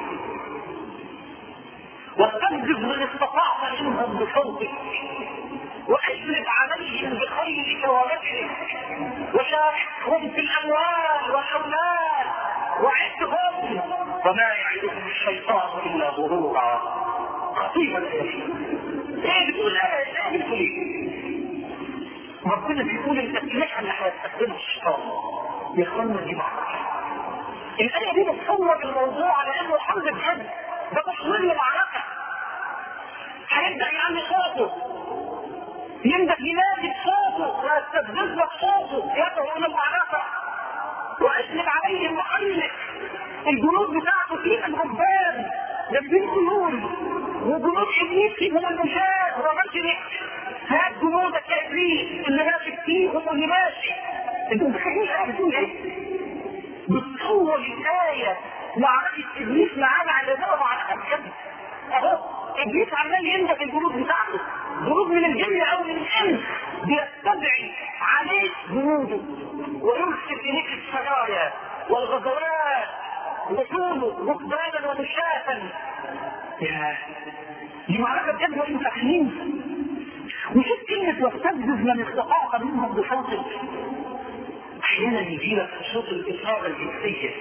واستنزف من استطعت منهم بصوتك واجلب عليهم بخيلك ورجلك وشاركهم في الاموال والاولاد وعدهم وما يعدهم الشيطان الا غرورا. خطيبا ايه بتقول ايه بتقول ايه؟ ربنا بيقول انت الاسلحه اللي هيستخدمها الشيطان يا اخوانا دي معركه. الايه دي بتصور الموضوع على انه حرب بجد، ده تصوير لمعركه. هيبدأ يعمل صوته، يبدأ ينادي بصوته ويستفزز لك صوته، يدعو الى المعركة واسلم عليهم محلك. الجنود بتاعته فيه الغبان لابسين خيول وجنود ابليس فيهم المشاة ورجل. هات جنودك يا ابليس اللي ماشي فيهم واللي ماشي. انتوا متخيلين ايه بتقول ايه؟ بتصور الآية معركة ابليس معانا على ذنب على الكذب. اهو ابليس عمال ينبغ الجنود بتاعته، جنود من الجن او من الانس بيستدعي عليك جنوده ويرسل اليك السرايا والغزوات وصوله ركبانا ومشاة. يا دي معركة بجد وانتم فاهمين. وشوف كلمة واستفزز من استطاعت منهم بصوتك. احيانا يجي لك صوت الاصابة الجنسية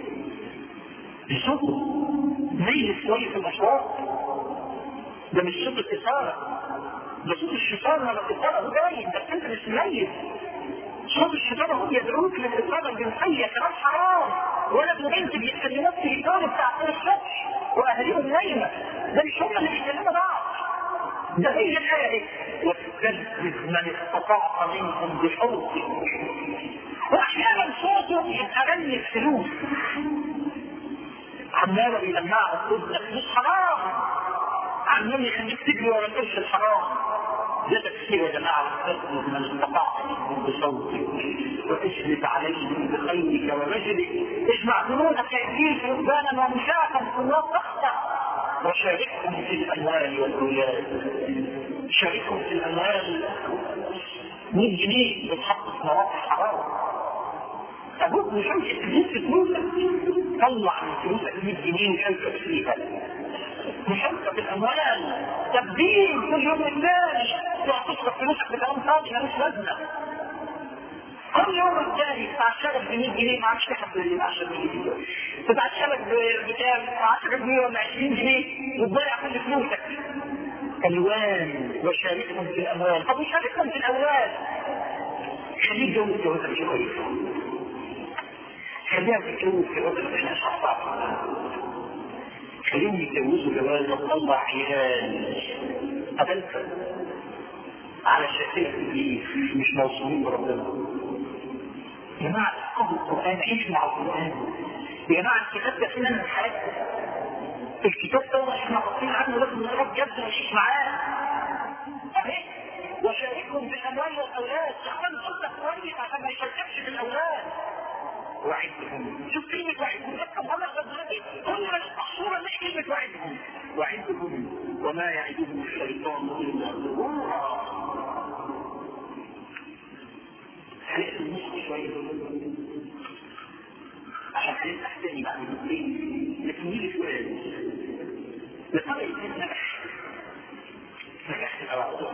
بصوت زي شوية الاشواط، ده مش صوت الاثارة، ده صوت الشيطان ولا الاثارة هو باين، بس انت مش مميز. صوت الشيطان هو يدعوك للاثارة الجنسية، كلام حرام. ولد وبنت بيتكلموا في الإيطان بتاع كل الصبح واهاليهم نايمة، ده مش هم اللي بيتكلموا بعض. ده هي الآية ايه؟ واستفزز من استطاعت أصدق منهم بحوث. وأحيانا صوته يبقى غني الفلوس، عماله بيجمعها فلوس، فلوس حرام، عمال يخليك تجري ورا القرش الحرام. ده تفسير يا جماعه واستثمر من استطاع منكم بصوتك واشرف عليهم بخيرك ورجلك، اجمع جنودك يأتيك ركبانا ومشاة في النار تخطأ، وشاركهم في الاموال والاولاد. شاركهم في الاموال، مية جنيه بتحط في مواقع حرام، ابوك مش عايز تجيب فلوسك، طلع من فلوسك مية جنيه وشاركك فيها. مشاركة في الاموال، تبديل كل يوم الثاني، تعطيك فلوسك بكلام فاضي مالوش لازمه. كل يوم الثاني تعشرك ب مية جنيه، ما عادش تحب اللي عشرة جنيه، تتعشرك بكام؟ عشرة جنيه ولا عشرين جنيه، وتضيع كل فلوسك. الوان وشاركهم في الاموال. طب وشاركهم في الاموال، خليه يتجوز جوازه مش كويسه، خليها تتجوز جوازه مش صعبه، خليهم يتجوزوا جوازه تطلع عيال. قبلت على شاكله ابليس مش موصولين بربنا. يا جماعه اقرأوا القران، عيش مع القران يا جماعه. الكتاب ده فينا من حياتنا، الكتاب ده احنا قاطعين عنه، لازم نقراه بجد ونعيش معاه. اهي وشاركهم في الاموال والاولاد، اختار صوتك كويس عشان ما يشاركش في الاولاد. وعدهم، شوف كلمة وعدهم، لكم هذا الغزالي كل ما الصورة مش كلمة وعدهم. وعدهم وما يعدهم الشيطان إلا غرورا. هنقل النص شوية عشان هنفتح تاني بعد النصين، لكن يجي سؤال، لترى إذن نجح نجح في الأواصر.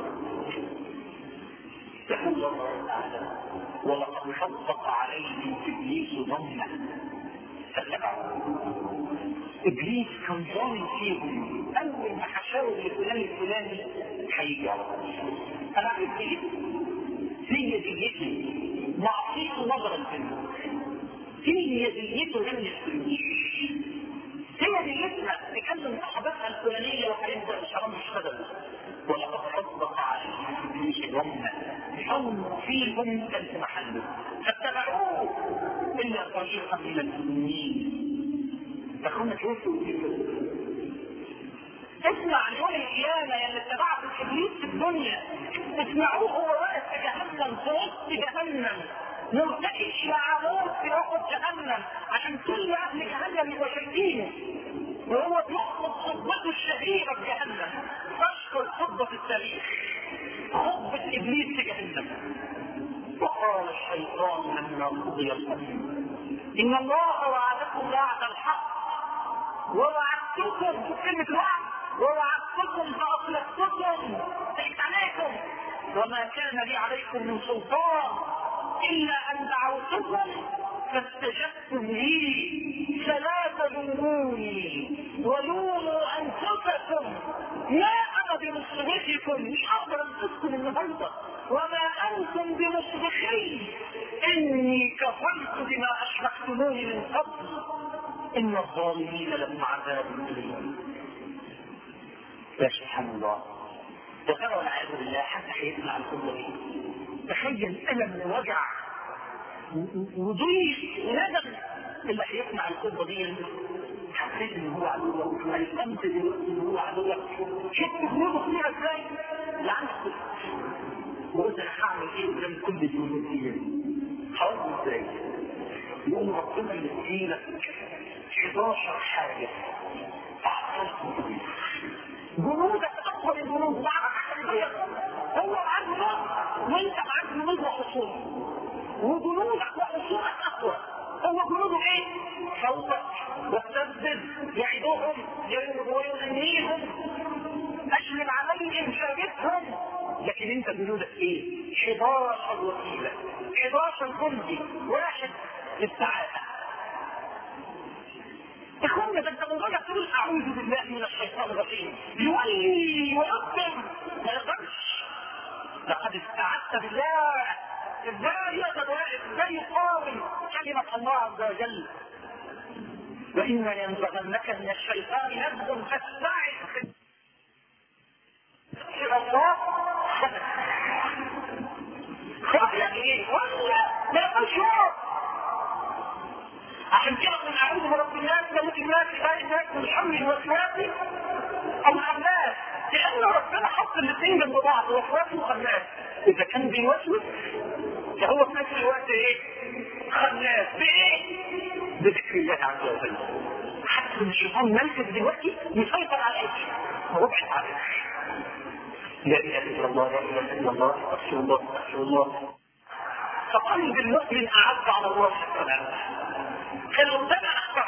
يقول الله تعالى ولقد صدق عليهم ابليس ظنه فاتبعوه. ابليس كان ظالم فيهم، اول ما حشروا لفلان الفلاني هيجي على طول. انا عارف ايه؟ هي ديته معصيته نظرا منه، هي ديته لم يستمر، هي ديتنا تكلم صحبتها الفلانيه وهيبدا الشرام يشتغل. ولقد صدق عليهم ابليس ظنه هم فيهم كنت محله فاتبعوه الا طريقا من المؤمنين. دخلنا توفوا اسمع يوم القيامه يا اللي اتبعت ابليس في الدنيا، اسمعوه هو واقف في جهنم، في وسط جهنم، مرتكب الى عمود في وسط جهنم، عشان كل اهل جهنم يبقوا شايفينه، وهو بيخطب خطبته الشهيره في جهنم، اشهر خطبه في التاريخ، خطبه ابليس في جهنم. وقال الشيطان لما قضي الامر ان الله وعدكم وعد الحق ووعدتكم كلمه الوعد ووعدتكم فاخلفتكم ضحكت عليكم وما كان لي عليكم من سلطان الا ان دعوتكم فاستجبتم لي فلا تلوموني ولوموا انفسكم ما انا بمصرخكم، مش هقدر انقذكم النهارده وما انتم بمصرخي اني كفرت بما اشركتموني من قبل ان الظالمين لهم عذاب اليم. يا سبحان الله، وترى والعياذ بالله حتى هيسمع الخطبه دي، تخيل الم ووجع وضيق وندم اللي هيسمع الخطبه دي، حسيت ان هو عدوك، وايقنت دلوقتي ان هو عدوك، شفت ذنوبك فيها ازاي؟ لعنك وقلت هعمل ايه قدام كل الذنوب دي؟ هقول ازاي؟ يقوم ربنا يديلك حداشر حاجه تعطيك جنودك اقوى من جنود بعض، هو معاك جنود وانت معاك جنود وخصوم، وجنودك وخصومك اقوى. هو جنوده ايه؟ خوفك والتسدد، يعدهم ويغنيهم، اشلم عليهم شاجتهم. لكن انت جنودك ايه؟ حداشر وكيله، حداشر جندي، واحد للسعاده. اخوانا ده انت مجرد تقول اعوذ بالله من الشيطان الرجيم يولي يؤثر ما يقدرش. لقد استعذت بالله، ازاي يقدر واحد ازاي يقاوم كلمه الله عز وجل؟ وإن ينزغنك من الشيطان نزغ فاستعذ بالله. يعني ايه؟ ولا ما يقولش عشان كده من اعوذ برب الناس ملك الناس اله الناس من شر الوسواس او الخناس، لان ربنا حط الاثنين جنب بعض، وسواس وخناس. اذا كان بيوسوس فهو في نفس الوقت ايه؟ خناس. بايه؟ بذكر الله عز وجل. حتى الشيطان ملكك دلوقتي يسيطر عليك ويبعد عليك. لا اله الا الله لا اله الا الله استغفر الله استغفر الله. فقلب المؤمن اعز على الله سبحانه. كان قدامنا اخبار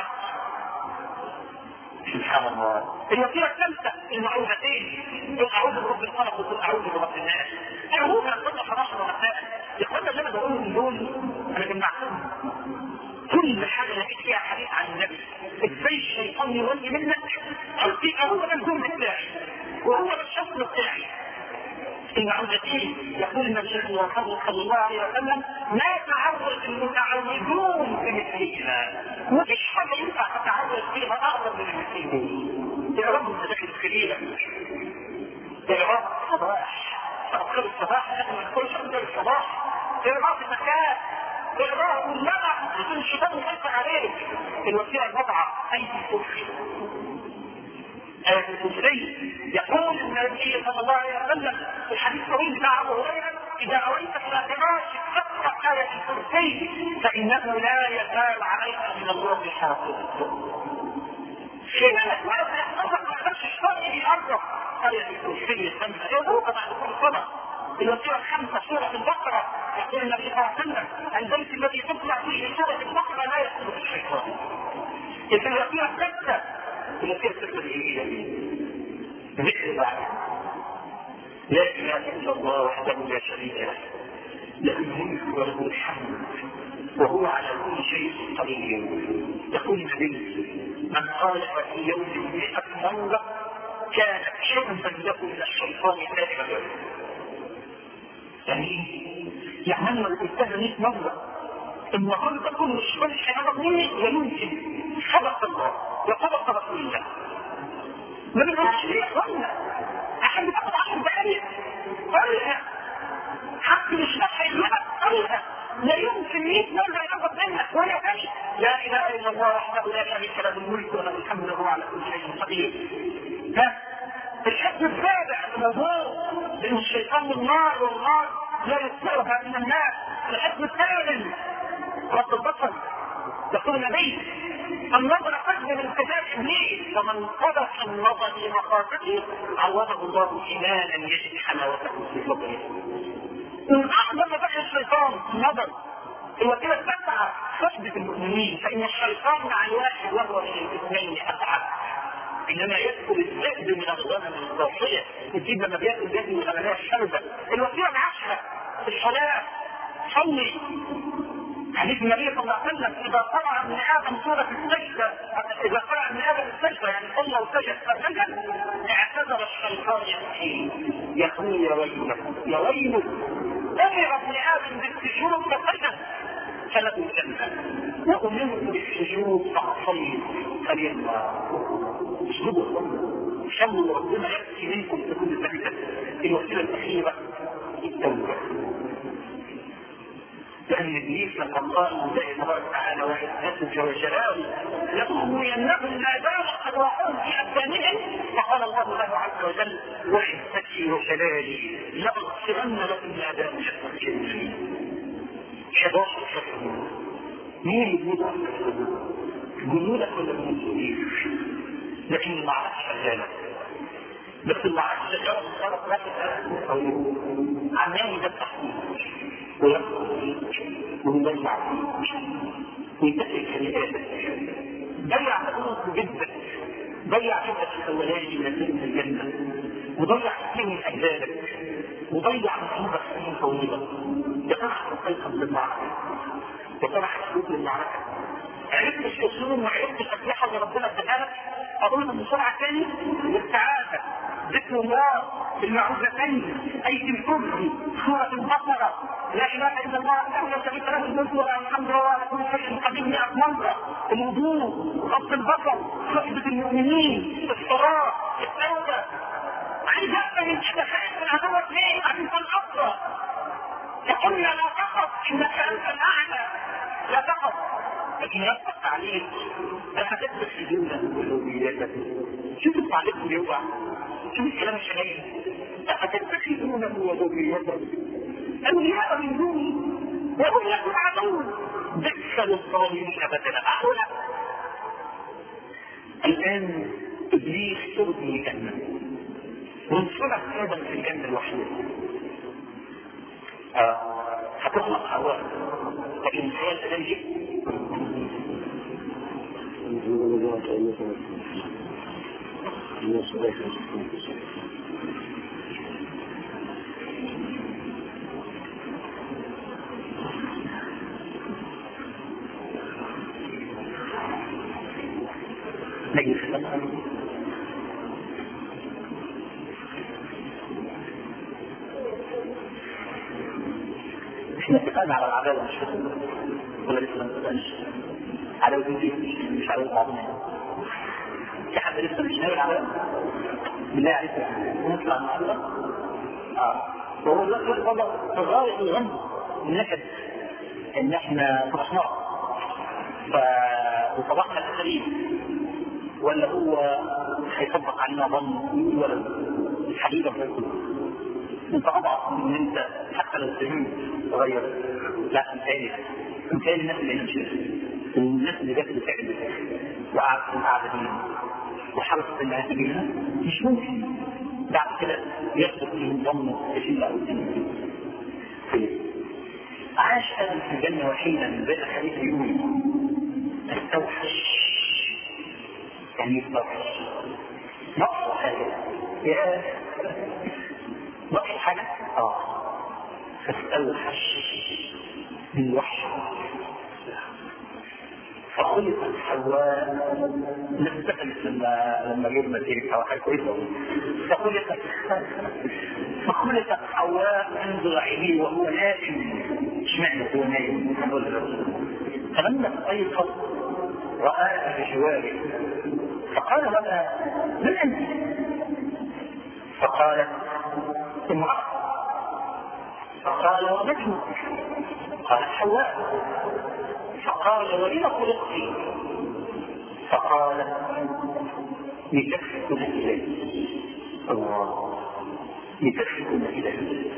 سبحان الله. الوسيله الثالثه المعوذتين، قل اعوذ برب الفلق وقل اعوذ برب الناس. اعوذ من كل حراسه ومسائل. اخوانا اللي انا بقولهم دول انا جمعتهم. كل حاجه لقيت فيها حديث عن النبي، ازاي الشيطان يولي منك قلت هو ده الجمله بتاعي وهو ده الشخص بتاعي. المعوذتين يقول النبي صلى الله عليه وسلم ما تعرض المتعوذون بمثلهما، مفيش حاجه ينفع تتعوذ فيها اعظم من المثلين. يا رب انت داخل كبيره يا رب الصباح تاخر الصباح لازم كل شيء الصباح يا رب المكان يا رب والمنع ممكن الشيطان يسيطر عليك. الوسيله الرابعه ايدي الكفر. الكفري يقول النبي صلى الله عليه وسلم في الحديث الطويل بتاع ابو هريره اذا اويت الى فراشك فاقرا ايه الكرسي فانه لا يزال عليك من الله حافظ. حينما تقرا يحفظك ما يقدرش الشيطان يجي يقرب ايه الكرسي الخمسه يوضع بعد كل صلاه. الوسيله الخامسه سوره البقره يقول النبي صلى الله عليه وسلم البيت الذي تطلع فيه سوره البقره لا يدخل الشيطان. اذا الوسيله السادسه الوسيله السادسه هي ذكر بعد لا اله الا الله وحده لا شريك له له الملك وله الحمد وهو على كل شيء قدير. يقول النبي من قال في يوم مئة مرة كانت حرزا له من الشيطان كافرا. يعني يعني لما قلتها مئة مرة النهارده كل الشيطان هيهرب مني ويمكن صدق الله وصدق رسول الله. ما بنقولش ليه قلنا عشان بتاخد عشر دقايق قلها حق مش هيلعب قلها لا يمكن مئة مرة ياخد منك ولا شيء. لا اله الا الله وحده لا شريك له الملك وله الحمد وهو على كل شيء قدير. ها الحكم السابع الموضوع ان الشيطان النار والنار لا يسرها من الناس. الحكم الثامن رد البصر يقول النبي النظر قدم من كتاب ابليس ومن قدح النظر لمخافته عوضه الله ايمانا يجد حلاوته في صدره. من اعظم مبادئ الشيطان النظر. الوسيله التاسعه خشبه المؤمنين فان الشيطان مع الواحد وهو من الاثنين ابعد. انما يدخل الذئب من الغنم الضاحيه يجيب لما بياكل ذئب من الغنم الشربه. الوسيله العاشره الصلاه صلي. حديث النبي صلى الله عليه وسلم اذا قرأ ابن ادم سوره السجده اذا قرأ ابن ادم السجده يعني صلى وسجد فسجد اعتذر الشيطان يبكي يقول يا ويله يا ويله امر ابن ادم بالسجود فسجد فله الجنه وامرت بالسجود فاصلي فليلا. اسجدوا صلوا ربنا ياتي منكم في كل سجده. الوسيله الاخيره التوبه. لأن إبليس لما قال الله تعالى وعزته وجلاله لأغوينهم ما دامت أرواحهم في أبدانهم فقال الله له عز وجل وعزتي وجلالي لأغفرن لكم ما داموا يستغفرون. حداشر شهر مين يقول جنودك ولا من المسؤولين؟ لكن المعركة شغالة بس المعركة شغالة بصارت واحد أو عمال يدفع ويقول ويضيع ويتقل كلمات ضيع حقوقه جدا ضيع حقوقك الاولاني من الدين الجنه وضيع كثير من اجدادك وضيع مصيبه سنين طويله. يا ترى هتنقذ بالمعركه يا ترى هتفوت بالمعركه. عرفت الشؤون وعرفت الاسلحه اللي ربنا اداها لك اقولهم بسرعه تاني واستعاذه ذكر الله بالمعوذتين ايدي الكفر سوره البقره لا اله الا الله وحده لا شريك له الملك وله الحمد وهو على كل شيء قدير مئة مره. الوضوء غض البصر صحبه المؤمنين الصلاه التوبه. عايز افهم انت خايف من عدوك ليه؟ عايز الاسرى فقلنا لا تخف انك انت الاعلى، لا تخف. لكن يبقى التعليق هتدرس في دينك والوبياتك. شوف التعليق بيوقع، شوف الكلام الشهير، أفتتخذونه وذريته أولياء من دوني وهم لكم عدو بئس للظالمين بدلا. معقولة؟ الآن إبليس ترضي جهنم وانصرف أيضا في الجنة الوحيدة. آه. هتخلق حواء، لكن الخيال الآن جدا نجد احنا اتفقنا على العدالة مش فاهم ولا لسه ما اتفقناش على وجودي مش على بعضنا. في حد لسه مش ناوي العدالة بالله عليك نطلع مع الله. اه وهو الوقت والفضل في غاية الغم النكد ان احنا فرحناه وطبقنا التخليل، ولا هو هيطبق علينا ظن ولا الحقيقة بتاعته انت اضعف من انت حتى لو تهمت تغير. لا انتاني انتاني الناس اللي هنا الناس اللي جات بتعمل وقعدت في القعدة دي وحرصت انها تجيها مش ممكن بعد كده يثبت من ظن تشيل او تنين. عاش ادم في الجنة وحيدا من بين الحديث يقول استوحش يعني يستوحش نقص حاجة يا نقص حاجة اه فاستوحش بالوحش فخلقت حواء نستخلص لما لما جبنا تيرك او حاجة كويسة فخلقت فخلقت حواء من ضلعه وهو نائم. اشمعنى هو نائم؟ فلما تأيقظ رآها بجواره فقال لها من أنت؟ فقالت امرأة. فقال وما اسمك؟ قالت حواء. فقال ولم خلقتي؟ فقالت لتسكن إليه. الله لتسكن إليه.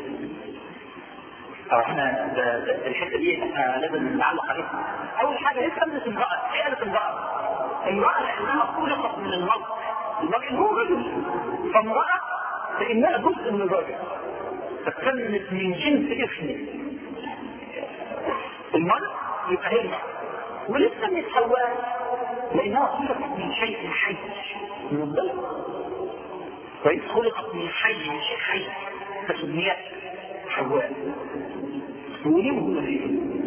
احنا الحته دي احنا لازم نعلق عليها. اول حاجه ليه سمت امراه؟ ايه قالت امراه؟ امراه لانها خلقت من المرء، لكن هو رجل فامراه لانها جزء من الرجل فكانت من جنس اسمه المرء يبقى هي المرأة. وليه سمت حواء؟ لانها خلقت من شيء حي من الضلع كويس، خلقت من حي من شيء حي فسميت حواء. وليه هو ليه؟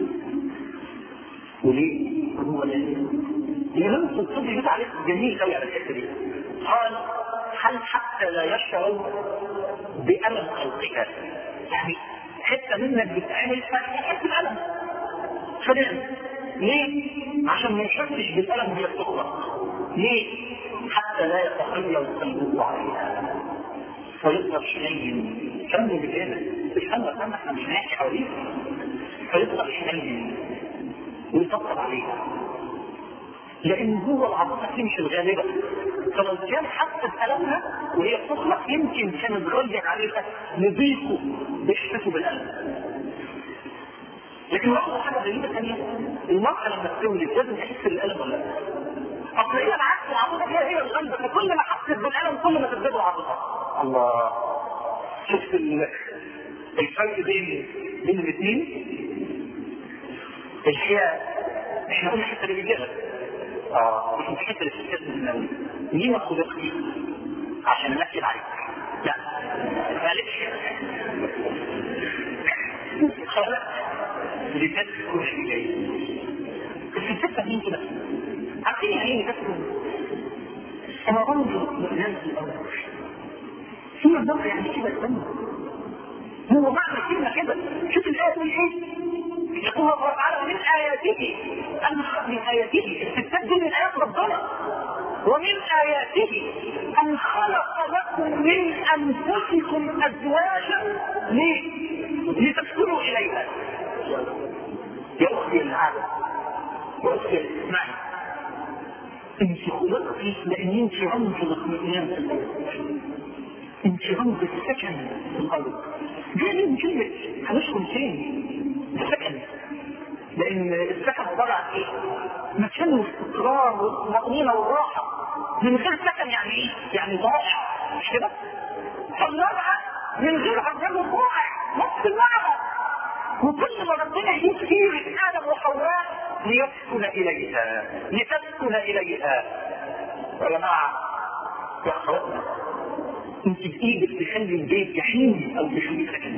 وليه هو ليه؟ لأنه الصدق يجب عليك جميل قوي على الحته دي. قال هل حتى لا يشعر بألم خلقها، يعني حته منك بتعمل فتحس بالألم فلان ليه؟ عشان ما يحسش بالألم وهي بتخلق. ليه؟ حتى لا يتخيل قلبه عليها فيقدر شيئين كمل بجانب الحمد لله احنا مش نحكي حواليه فيقدر شيئين ويطبطب عليها لان هو العاطفه تمشي الغالبه. فلو كان حتى بألمها وهي بتخلق يمكن كان اتغير عليها نضيفه بيحسسه بالألم. لكن برضه حاجه غريبه ثانيه، المرأة لما تولد لازم تحس بالألم ولا لا؟ اصل هي العكس، العاطفه هي هي الغالبه، فكل ما حسيت بالألم كل ما تزداد العاطفه. الله شفت الفرق بين بين الاثنين. الحقيقه احنا قلنا حتى للرجاله اه مش حتى للستات من ليه ما خلقتي عشان نكد عليك؟ لا معلش خلق لتسكن اليه. الستات فاهمين كده، عارفين يعني ايه تسكن؟ انا بنظر لناس الامر في الضغط يعني كده الدم هو معنى كلمة كده. شوف الآية تقول ايه؟ يقول الله تعالى من آياته أن من آياته الستات دي من آيات ربنا ومن آياته أن خلق لكم من أنفسكم أزواجا. ليه؟ لتسكنوا اليها. يا اختي العالم، يا اختي اسمعي، انت خلقتي لان انت رمز الاطمئنان في الارض، انت رمز السكن في الارض. جاي من كلمه هنسكن فين؟ السكن، لان السكن عباره عن ايه؟ مكان الاستقرار والطمأنينة والراحه. من غير سكن يعني ايه؟ يعني ضائع، مش كده؟ فالمرأة من غير الرجل ضائع، نفس المعنى. وكل ما ربنا يجيب فيه ادم وحواء ليسكن اليها، لتسكن اليها. يا جماعه يا اخواتنا، انت بايدك تخلي البيت جحيم او تخليه سكن.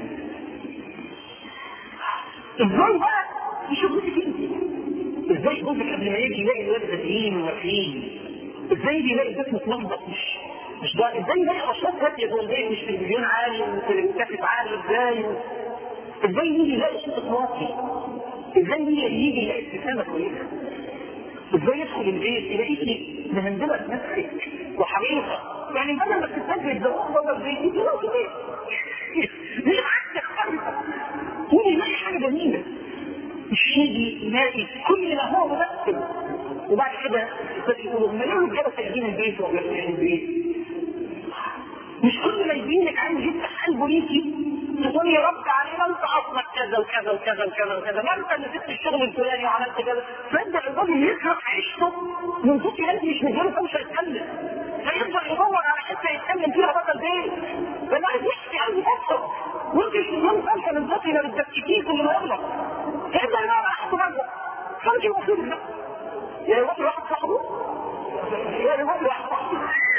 ازاي بقى تشوفي انت؟ ازاي جوزك قبل ما يجي يلاقي الولد غاديين وماكلين؟ ازاي يلاقي البيت متنظف؟ مش مش ده. ازاي يلاقي اشخاص هاديه جوه البيت، مش تلفزيون عالي وتلفزيون عالي؟ ازاي ازاي يجي يلاقي صوت واطي؟ ازاي يجي يلاقي ابتسامه كويسه؟ ازاي يدخل البيت يلاقيكي مهندله بنفسك وحريصه؟ يعني بدل ما تستنجد الزواج بره البيت يجي له في البيت ليه عندك حريصه؟ يجي يلاقي حاجه جميله، مش يجي يلاقي كل ما هو ممثل. وبعد كده يقولوا ما ليه كده سايبين البيت وبيرجعوا البيت؟ مش كل ما يبينك عايز يفتح قلبه ليكي تقول يا رب علينا انت اصلك كذا وكذا وكذا وكذا وكذا، ما انت اللي سبت الشغل الفلاني وعملت كذا. فيبدا الراجل يكره عيشته من كتر انت مش مديره مش هيتكلم، فيفضل يدور على حته يتكلم فيها بطل بيه. فانا عايز يحكي عن نفسه وانت مش مهم خمسه من ذاتي ما بتبكيكيه كل ما يغلط. فيبدا يدور على حته بره خارج المفروض ده يا يروح لواحد صاحبه يا يروح لواحد صاحبه.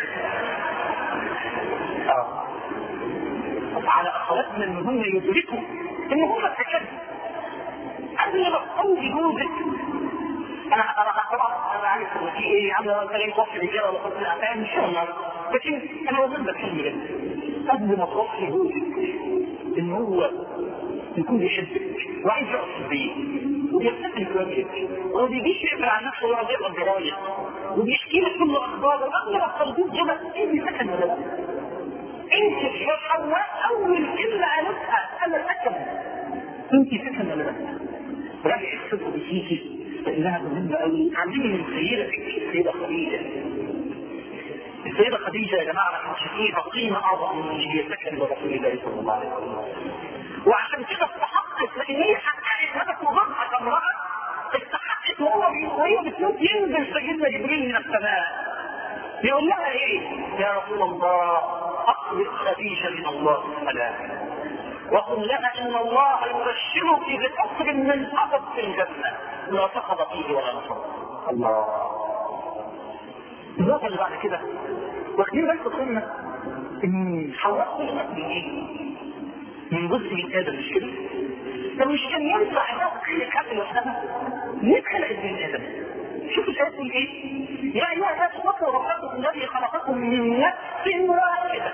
اه على اخواتنا ان هم يدركوا ان هم سكنوا قبل ما تقوي جوزك. انا انا طبعا انا عارف ان في ايه عامله كلام وصف رجاله ولا وصف الافعال ان شاء الله، لكن انا بقول لك كلمه قبل ما توصي جوزك ان هو يكون يحبك وعايز يقف في البيت ويفتكر كويس وما بيجيش يقبل عن نفسه ولا يقرا الجرايد وبيحكي لك كل اخباره قبل ما تخلصوه كده ايه سكن ولا لا؟ انت يا حواء اول كلمه قالتها انا سكن. انت سكن ولا لا؟ راجع الصدق فيكي لانها مهمه قوي. عندنا من سيدتك السيده خديجه. السيده خديجه يا جماعه احنا شايفينها قيمه اعظم من هي سكن لرسول الله صلى الله عليه وسلم. وعشان كده استحقت لان هي حققت هدف وضعها كامراه، استحقت وهو وهي بتموت ينزل سيدنا جبريل من السماء يقول لها ايه؟ يا رسول الله اقبل خديجه من الله السلام وقل لها ان الله يبشرك بقصر من قصب في الجنه لا سقط فيه ولا نصب. الله. النقطه اللي بعد كده واخدين بالكم كنا ان حواء خلقت من ايه؟ من جزء من ادم، مش كده؟ طب مش كان ينفع ده خلق لوحدها؟ ليه خلقت من ادم؟ شوفوا سيدنا ايه؟ يا ايها الناس اتقوا ربكم الذي خلقكم من نفس واحده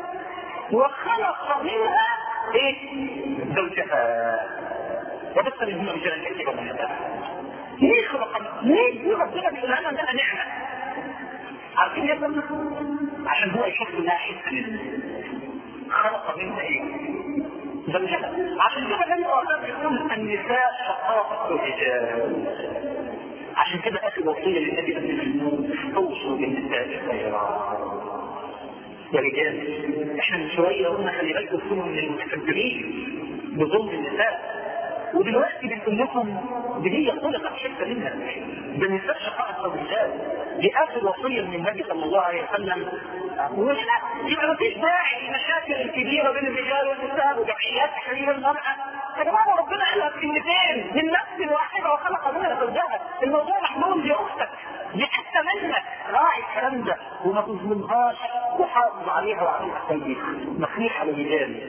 وخلق منها ايه؟ زوجها وبث منهما رجالا كثيرا ونساء. ليه خلق؟ ليه ربنا بيقول لنا ده نعمه؟ عارفين يا ابني؟ عشان هو يشوف انها حته منه. خلق منها ايه؟ زوجها. عشان كده النبي صلى الله عليه وسلم يقول النساء شقائق الرجال. عشان كده اخر وصيه للنبي قبل الموت اوصوا بالنساء خيرا. يا رجال احنا من شويه قلنا خلي بالكم تكونوا من المتكبرين بظلم النساء، ودلوقتي بنقول لكم دي هي خلقت حته منها. ده النساء شقائق الرجال. دي اخر وصيه من النبي صلى الله عليه وسلم. يبقى ما فيش داعي للمشاكل الكبيره بين الرجال والنساء وجمعيات تحرير المراه. يا جماعه ربنا خلق كلمتين من نفس واحده وخلق منها زوجها. الموضوع محمول لاختك دي حتى منك. راعي الكلام ده وما تظلمهاش وحافظ عليها وعليها كويس. نصيحه للرجال.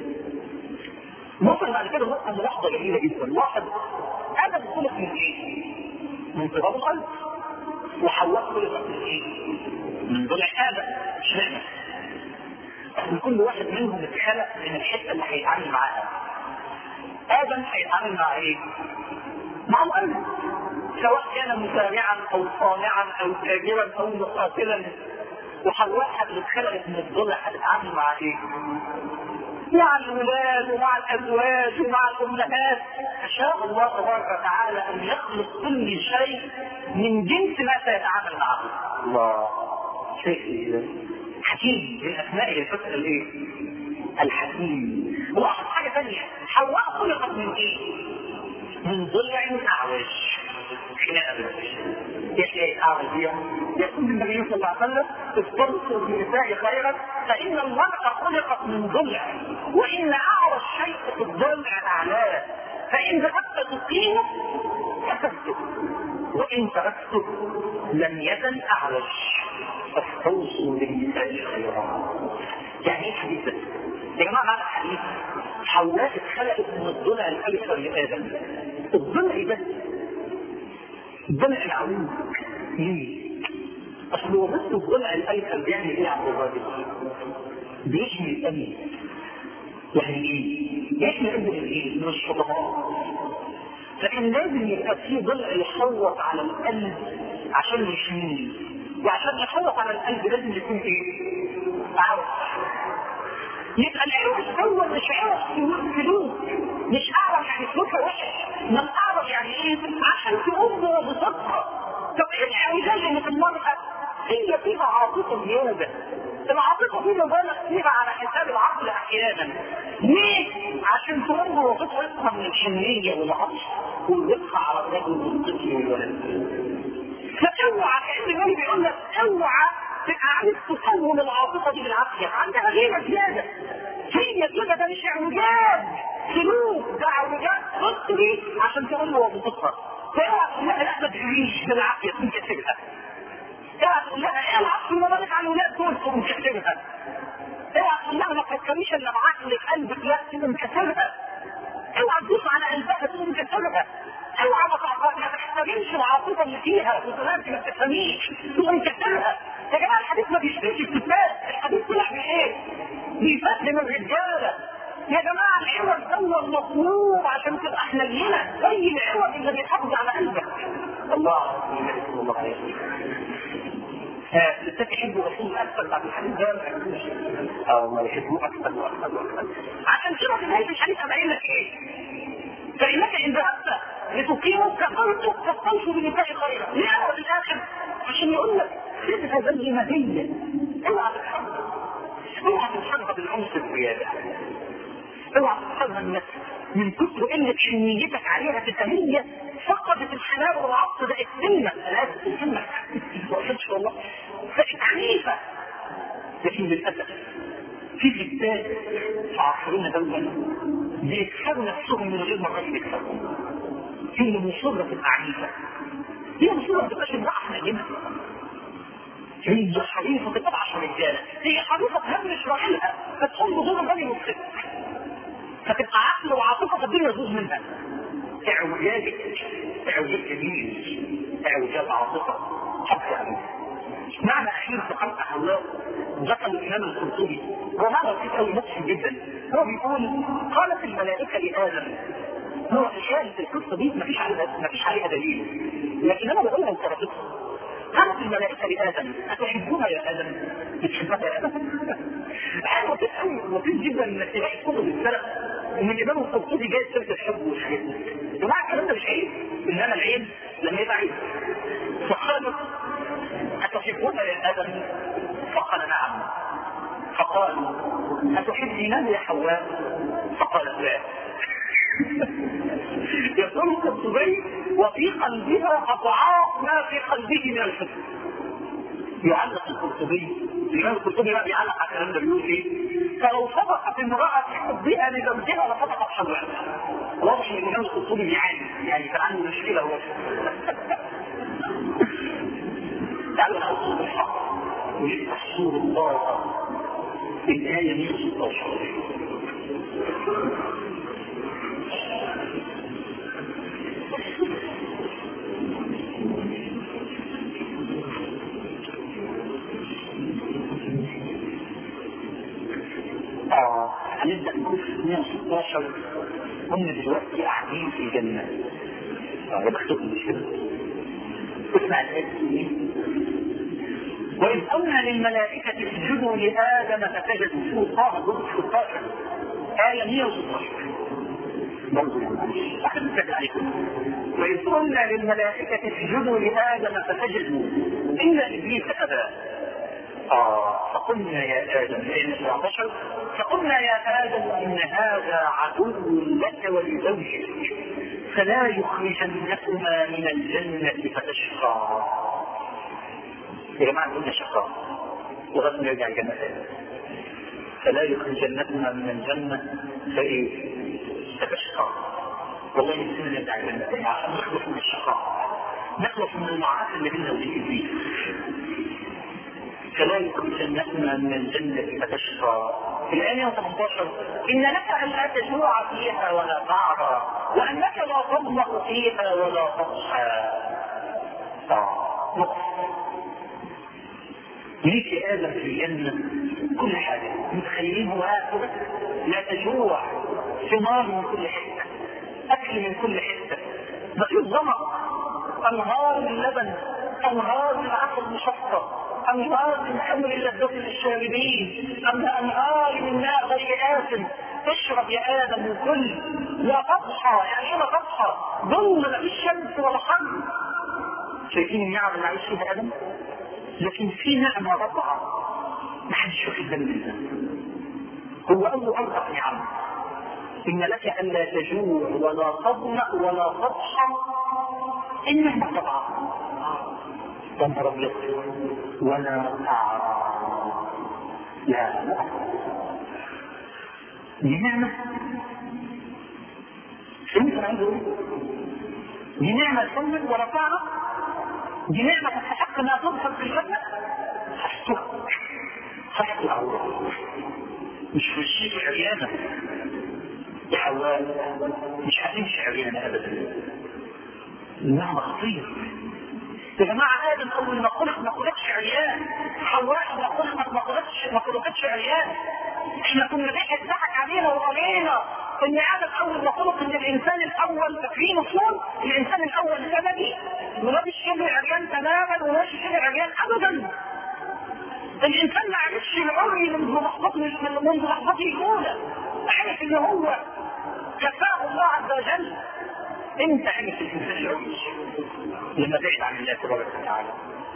نوصل بعد كده نقطه ملاحظه جميله جدا. واحد ادم خلق من ايه؟ من تراب الارض. وحواء خلقت من ايه؟ من ضلع ادم. اشمعنى؟ كل واحد منهم اتخلق من الحته اللي هيتعامل معاها. ادم هيتعامل مع ايه؟ مع الارض، سواء كان مسارعا او صانعا او تاجرا او مقاتلا. وحواء اللي اتخلقت من الضلع هتتعامل مع ايه؟ مع الولاد ومع الازواج ومع الامهات. شاء الله تبارك وتعالى ان يخلق كل شيء من جنس ما سيتعامل معه. الله شيء حكيم من اسمائه الفتره الايه؟ الحكيم. ولاحظ حاجه ثانيه، حواء خلقت من ايه؟ من ضلع اعوج. ايش اعوج دي؟ يقول النبي صلى الله عليه وسلم استبصروا بالنساء خيرا فان المرأة خلقت من ضلع وان اعوج شيء في الضلع اعلاه، فان ذهبت تقيمه كسبته وان تركته لم يزل اعوج فاستوصوا بالنساء خيرا. يعني ايه حديث ده؟ يا جماعه معنى الحديث حواء اتخلقت من الضلع الايسر لادم. الضلع ده الضلع العويض ليه؟ اصل هو بس الضلع الايسر بيعمل ايه يا عبد الراجل؟ بيحمي الامن. يعني ايه؟ يحمي الامن من ايه؟ من الشبهات. لكن لازم يبقى في ضلع يحوط على القلب عشان يحميه، وعشان يحوط على القلب لازم يكون ايه؟ عوض. يبقى العوض هو مش عوض سلوك، مش اعرف يعني سلوكها وحش، من اعرف يعني ايه؟ عشان تقوم بصدقها. طب العوجاج اللي في المرأة هي فيها عاطفة زيادة، العاطفة دي مبالغ فيها على حساب العقل احيانا. ليه؟ عشان تقوم بوظيفتها من الحنية والعطف والرفقة على الرجل والطفل والولد. فاوعى كأن النبي بيقول لك اوعى تبقى عايز تقوم العاطفة دي بالعافية، عندها غيرة زيادة. هي كده ده مش اعوجاج سلوك، ده اعوجاج فطري عشان تقوم بوظيفتها. فاوعى تقول لها لا ما تجريش بالعافية تكون كسبها. اوعى تقول لها ايه العطف اللي بالك على الولاد دول تكون كسبها. اوعى تقول لها ما تفكريش الا بعقلك قلبك لا تكون كسبها. اوعى تدوس على قلبها تكون كسبها. اوعى ما تحتاجيش العاطفه اللي فيها وتقول انت ما تفهميش تقوم كسبها. يا جماعه الحديث ما بيشتريش الكتاب، الحديث طلع بايه؟ بيفهم الرجاله. يا جماعه العوض هو المطلوب عشان تبقى حنينه زي العوض اللي بيحافظ على قلبك. الله الله عليه. الستات يحبوا رسول اكثر بعد الحديث ده او ما يحبوه اكثر واكثر واكثر. عشان كده في نهايه الحديث انا قايل لك ايه؟ فانك ان ذهبت لتقيموا كفرتم فاستوصوا بالنساء خيرا. ليه انا في الاخر؟ عشان يقول لك خذها زي ما هي. اوعى تتحرك، اوعى تتحرك بالعنف الزياده، اوعى تتحرك النفس من كتر قله حنيتك عليها تتهيأ فقدت الحنان والعطف بقت سنه. لازم سنه ما قلتش والله بقت عنيفه. لكن للاسف في ستات في عصرنا دولا بيكسروا نفسهم من غير ما الراجل يكسروا. هي مصره تبقى عنيفه، هي مصره ما تبقاش امراه حنينه، هي حريصه تبقى عشان رجاله، هي حريصه تهمش راجلها فتقوم بظلم الراجل والست، فتبقى عقل وعاطفه الدنيا يجوز منها. اعوجاجك اعوجاج جميل، اعوجاج عاطفه حب يعني. معنى اخير في خلق حواء ذكر الامام القرطبي وهذا في قوي مضحك جدا. هو بيقول قالت الملائكه لادم، هو الحال في القصه دي مفيش عليها مفيش عليها دليل، لكن انا بقولها وكرهتها. قالت الملائكه لادم اتحبونها يا ادم؟ بتحبها يا ادم؟ حاجه بتقوي لطيف جدا انك تلاقي كتب السلف ان الامام القرطبي جاي سيره الحب والحاجات دي. يا جماعه الكلام ده مش عيب، انما العيب لما يبقى عيب. فقالت أتحبون يا آدم؟ فقال نعم. فقالوا أتحبينه يا حواء؟ فقالت لا. يقول القرطبي وفي قلبها أضعاف ما في قلبه من الحب. يعلق القرطبي الإمام القرطبي بقى بيعلق على الكلام ده بيقول ايه؟ فلو صدقت امرأة حبها لزوجها لصدقت حواء. واضح ان الإمام القرطبي بيعاني، يعني كان عنده مشكلة هو. تعالوا نقصد الحق ويفتح سور الله الآية مئة وستة عشر. اه هنبدأ نقول مئة وستة عشر. هم دلوقتي قاعدين في الجنة. اه يا بختكم مش كده. اسمع الآية. وإذ قلنا للملائكة اسجدوا لآدم فسجدوا. طه الجزء ستة عشر. آية مئة وستة عشر برضو معلش أحب عليكم. وإذ قلنا للملائكة اسجدوا لآدم فسجدوا إلا إبليس أبى. آه فقلنا يا آدم آية سبعة عشر فقلنا يا آدم إن هذا عدو لك ولزوجك فلا يخرجنكما من الجنة فتشقى. يا جماعة قلنا شقاء وغدا نرجع الجنة فلا يخرجنكما من الجنة فإيه فتشقى. والله يمكن نرجع الجنة عشان نخلص من الشقاء نخلص من المعاصي اللي بيننا وبين إبليس. فلا يخرجنكما من الجنة فتشقى. في الآية ثمانية عشر إن لك ألا تجوع فيها ولا تعرى وأنك لا تظمأ فيها ولا تضحى. ليك يا آدم في الجنة كل حاجة متخيلين هو آخر لا تجوع ثمار من كل حتة أكل من كل حتة مفيش ظمأ أنهار من لبن أنهار من عسل مشطة أنهار من خمر لذة للشاربين أنهار من ماء غير آسن اشرب يا آدم وكل لا تضحى. يعني ايه لا تضحى؟ ظل لا فيش شمس ولا حر. شايفين النعم اللي عايش فيها آدم؟ لكن في نعمة ربعة ما حدش واخد باله منها. هو أول أربع نعم إن لك ألا تجوع ولا تظمأ ولا تضحى. النعمة ربعة تنظر لك ولا تعرى. لا لا دي نعمة فهمت أنا عايز أقول دي نعمة تكمل ولا تعرى. دي نعمة تستحق أنها تدخل في الجنة. حسيت حسيت الله مش في الشيء عريانة يا حواء مش هتمشي عريانة أبدا. النعمة خطير يا جماعة. آدم أول ما خلق ما خلقش عريان. حواء ما خلقت ما خلقتش ما خلقتش عريان. احنا كنا بنضحك علينا وقالينا ان آدم أول ما خلق ان الإنسان الأول تكريم صور الإنسان الأول سببي وما فيش شبه عريان تماما وما فيش شبه عريان أبدا. الإنسان ما عرفش العري منذ لحظته منذ لحظته الأولى. عرف ان هو كفاه الله عز وجل. انت عرف الإنسان العري لما بعد عن الله تبارك وتعالى.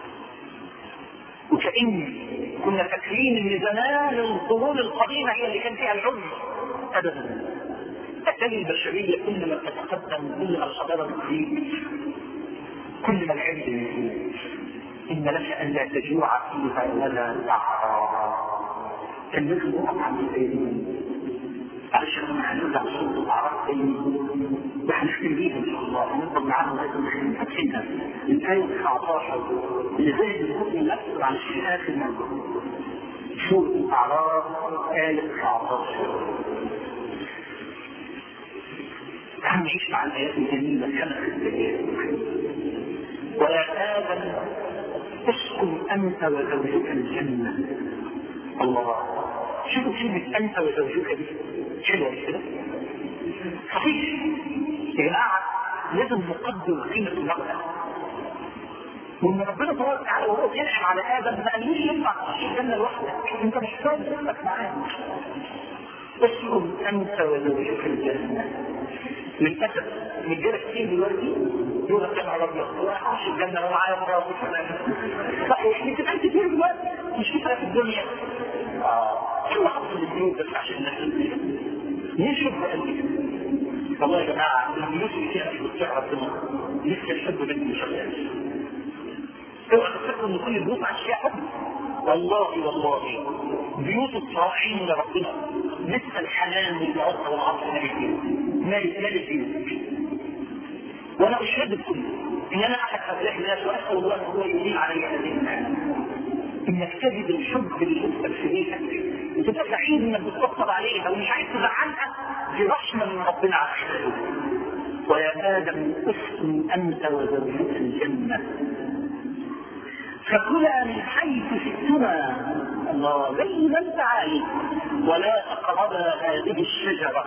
وكأن كنا فاكرين ان زمان القرون القديمة هي اللي كان فيها العري. ابدا. التالي البشرية كل ما تتقدم كل ما الحضارة تزيد كل ما العلم يزيد. إن لك أن لا تجوع فيها ولا تعرى. كان لازم نقف عن الزيدين علشان ما هنرجع صوت الأعراض تاني وهنختم بيها إن شاء الله ونفضل معاهم لغاية ما نختمها. الآية تسعة عشر اللي زي المؤمن نفسه عن الشيء آخر منه سورة الأعراض آية تسعة عشر. تعال نعيش مع الآيات الجميلة كما في الآيات. ويا آدم اسكن أنت وزوجك الجنة. الله شوفوا كلمة أنت وزوجك دي حلوة كده صحيح يا جماعة. لازم نقدر قيمة المرأة. وإن ربنا تبارك وتعالى وهو بينعم على آدم ما قالوش ينفع تخش الجنة لوحدك. أنت محتاج تسلك معاه. اسكن أنت وزوجك الجنة. للأسف رجالة كتير دلوقتي يقول لك انا ربي اخش الجنة ومعايا مراتي كمان. صحيح انت كمان كتير دلوقتي مش كتير في الدنيا. اه كل حصل البيوت بس عشان الناس نشوف بقلبي. والله يا جماعة البيوت اللي فيها في بتاع ربنا لسه يحبوا بنت مشغلات. اوعى تفكروا ان كل البيوت عايش فيها حب. والله والله بيوت الصالحين لربنا لسه الحنان والمعطة والعطف مالك مالك مالك بيوت. وانا اشهدكم ان انا احد هؤلاء الناس واسال الله ان هو يدين علي هذه النعمه. انك تجد الحب اللي يثبت في بيتك وتبقى سعيد انك بتطبطب عليها ومش عايز تزعلها. دي رحمه من ربنا عليك. ويا ادم اسكن انت وزوجك الجنه فكلا من حيث شئتما. الله زي ما انت عايز ولا تقربا هذه الشجره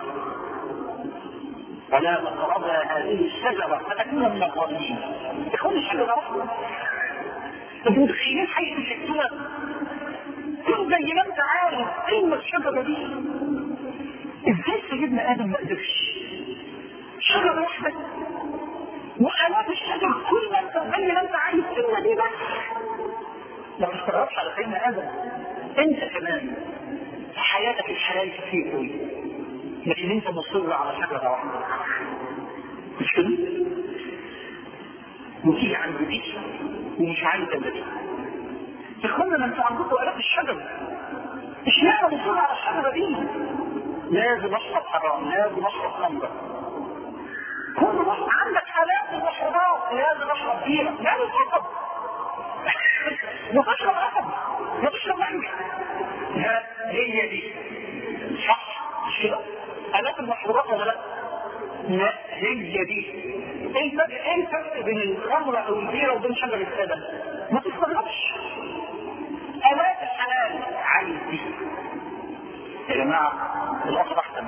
ولا تقربا هذه الشجره فتكون من الظالمين. تكون الشجره واحده. انتوا متخيلين حيث شئتما كن زي ما انت عايز. ايوه الشجره دي ازاي سيدنا ادم ما قدرش؟ شجره واحده وآلاف الشجر كل ما انت زي ما انت عايز كلمه دي بس. ما تستغربش على سيدنا ادم، انت كمان في حياتك الحلال كتير قوي، لكن انت مصر على شجره واحده مش كده؟ وتيجي عند دي ومش عايز دي. اخوانا انتوا عندكم آلاف الشجر، اشمعنى مصر على الشجره دي؟ لازم اشرب حرام، لازم اشرب خمره، كل واحد عندك آلاف المشروبات، لازم اشرب بيره، لازم اشرب وتشرب أسد وتشرب أنت. هي دي صح مش كده؟ آلاف المشروبات ولا لا؟ لا هي دي. ايه الفرق بين الخمره او البيره وبين شجر السدن؟ ما تستغربش. آلاف الحلال عايز دي يا جماعه. الاصل احسن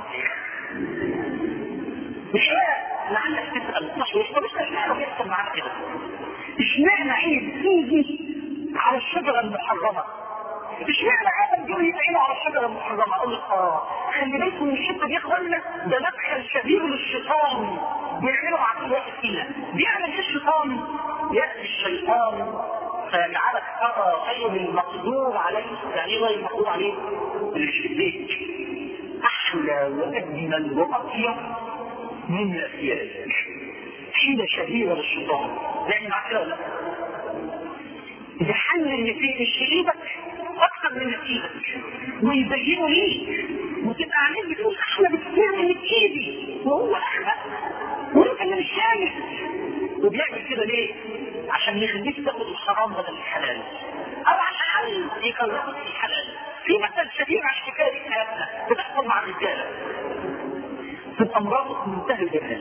مش لعلك تسال صحيح. طب اشمعنى بيحصل معاك كده؟ اشمعنى عين تيجي على الشجره المحرمه؟ اشمعنى عالم جاي يعينه على الشجره المحرمه؟ اقول لك اه خلي بالكم من الحته دي يا اخوانا، ده مدخل شبيه للشيطان بيعمله مع كل واحد فينا. بيعمل ايه الشيطان؟ ياتي الشيطان فيجعلك ترى غير المقدور عليه. يعني ايه غير المقدور عليه؟ اللي مش في البيت احلى واجمل واطيب من الثياب. حين شهيره للشيطان يعني مع كده ولا يحل اللي فيه مش في ايدك اكثر من اللي في ايدك ويبينه ليك وتبقى عامل بتقول احلى بكثير من اللي في ايدي وهو احلى وانت اللي مش شايف. وبيعمل كده ليه؟ عشان يخليك تاخد الحرام بدل الحلال او عشان يكرهك في الحلال. في مثل شديد على الحكايه دي في حياتنا بتحصل مع الرجاله، تبقى مراته في منتهى الجمال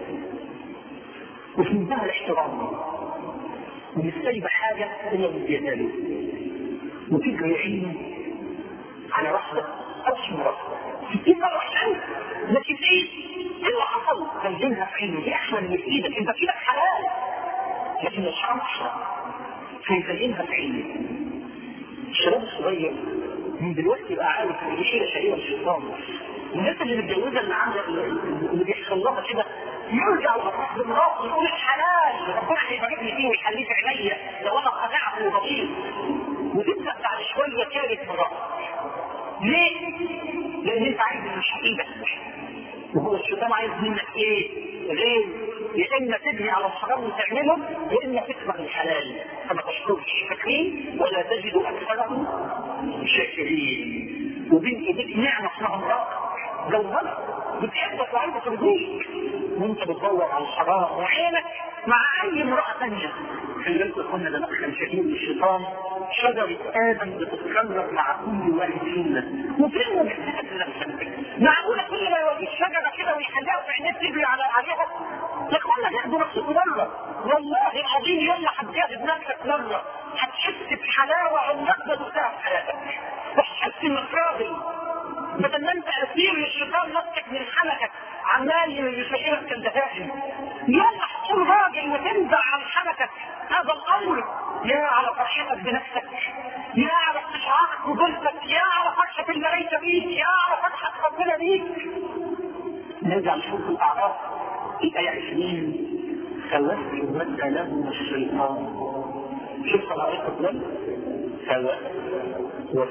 وفي منتهى الاحترام ومش سايبه حاجه الا مديها له، وتجري عينه على واحده ابشر واحده ستين مره حلوه، لكن ايه؟ ايه اللي حصل؟ تنزلها في عينه دي احلى من في ايدك، انت في ايدك حلال لكن الحرام احلى فيزينها في عينه. الشباب الصغير من دلوقتي يبقى عارف ان دي حيله شهيره الشيطان. الناس اللي متجوزه اللي عامله اللي بيحصل لها كده يرجع ويروح بمراته يقول الحلال ربنا هيباركني فيه ويخليه في عينيا لو انا قنعت وبطيء، وتبدا بعد شويه ثالث مراته. ليه؟ لان انت عايز مش ايدك وهو الشيطان عايز منك ايه؟ غير يا اما تجري على الحرام وتعمله يا اما تكره الحلال فما تشكرش. فاكرين ولا تجد اكثرهم شاكرين. وبين ايديك نعمه اسمها امراه لو مرة بتحبك وعايزة ترضيك وانت بتدور على الحرام وعينك مع اي امرأة ثانية. خلي بالكم كنا ده مدخل شديد للشيطان. شجرة ادم بتتكرر مع كل واحد فينا وفينا بتحدث لنفسك. معقولة كل ما يواجه شجرة كده ويخليها في عينيك تجري على عليها؟ يا تاخدوا نفسك مرة والله العظيم يوم ما هتجاهد نفسك مرة هتحس بحلاوة عمرك ما دقتها في حياتك وهتحس انك راضي بدل ما انت اسير للشيطان نفسك من حلقك عمال يشعرك كالدهائم. يوم تكون راجل وتنزع عن حلقك هذا الامر يا على فرحتك بنفسك، يا على استشعارك بجلدك، يا على فرحة الملائكة بيك، يا على فرحة ربنا بيك. نرجع نشوف الاعراف الآية عشرين فوسوس لهم الشيطان. شوف الآية قبل فوسوس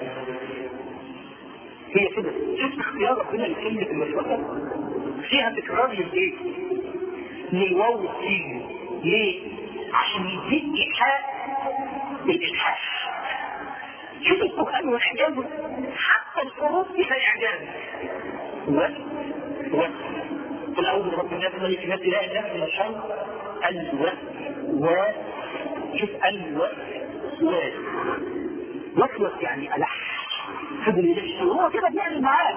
هي كده. شوف اختيار ربنا لكلمة الوسوسة فيها تكرار للايه؟ للواو والسين. ليه؟ عشان يديك إيحاء بالإلحاح. شوف القرآن والإعجاز حتى الحروف فيها إعجاز. و و قل أعوذ برب الناس ملك الناس إله الناس من الشر ال و و شوف ال و و وسوس يعني ألح. فضل يلح هو كده بيعمل معاك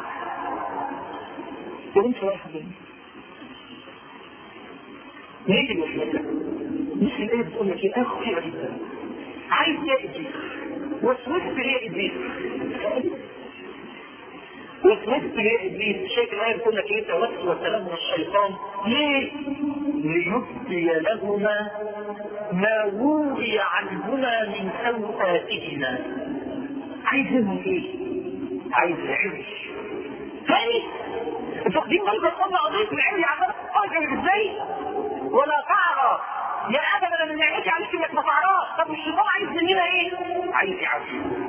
وانت واحد ليه الوسوسة؟ مش الآية بتقول لك ايه اخو خير جدا عايز ايه ابليس وسوست ليه ابليس وسوست ليه ابليس. شايف الآية بتقول لك ايه توسوس لهما الشيطان ليه؟ ليبدي لهما ما ووري عنهما من سوءاتهما. عايز منهم ايه؟ عايز العز ثاني انتوا واخدين بالكم قلنا قضيه العلم عشان تفكر ازاي؟ ولا تعرف يا ادم انا من نعمتي عليك انك ما تعرفش. طب الشيطان عايز مننا ايه؟ عايز يعرف.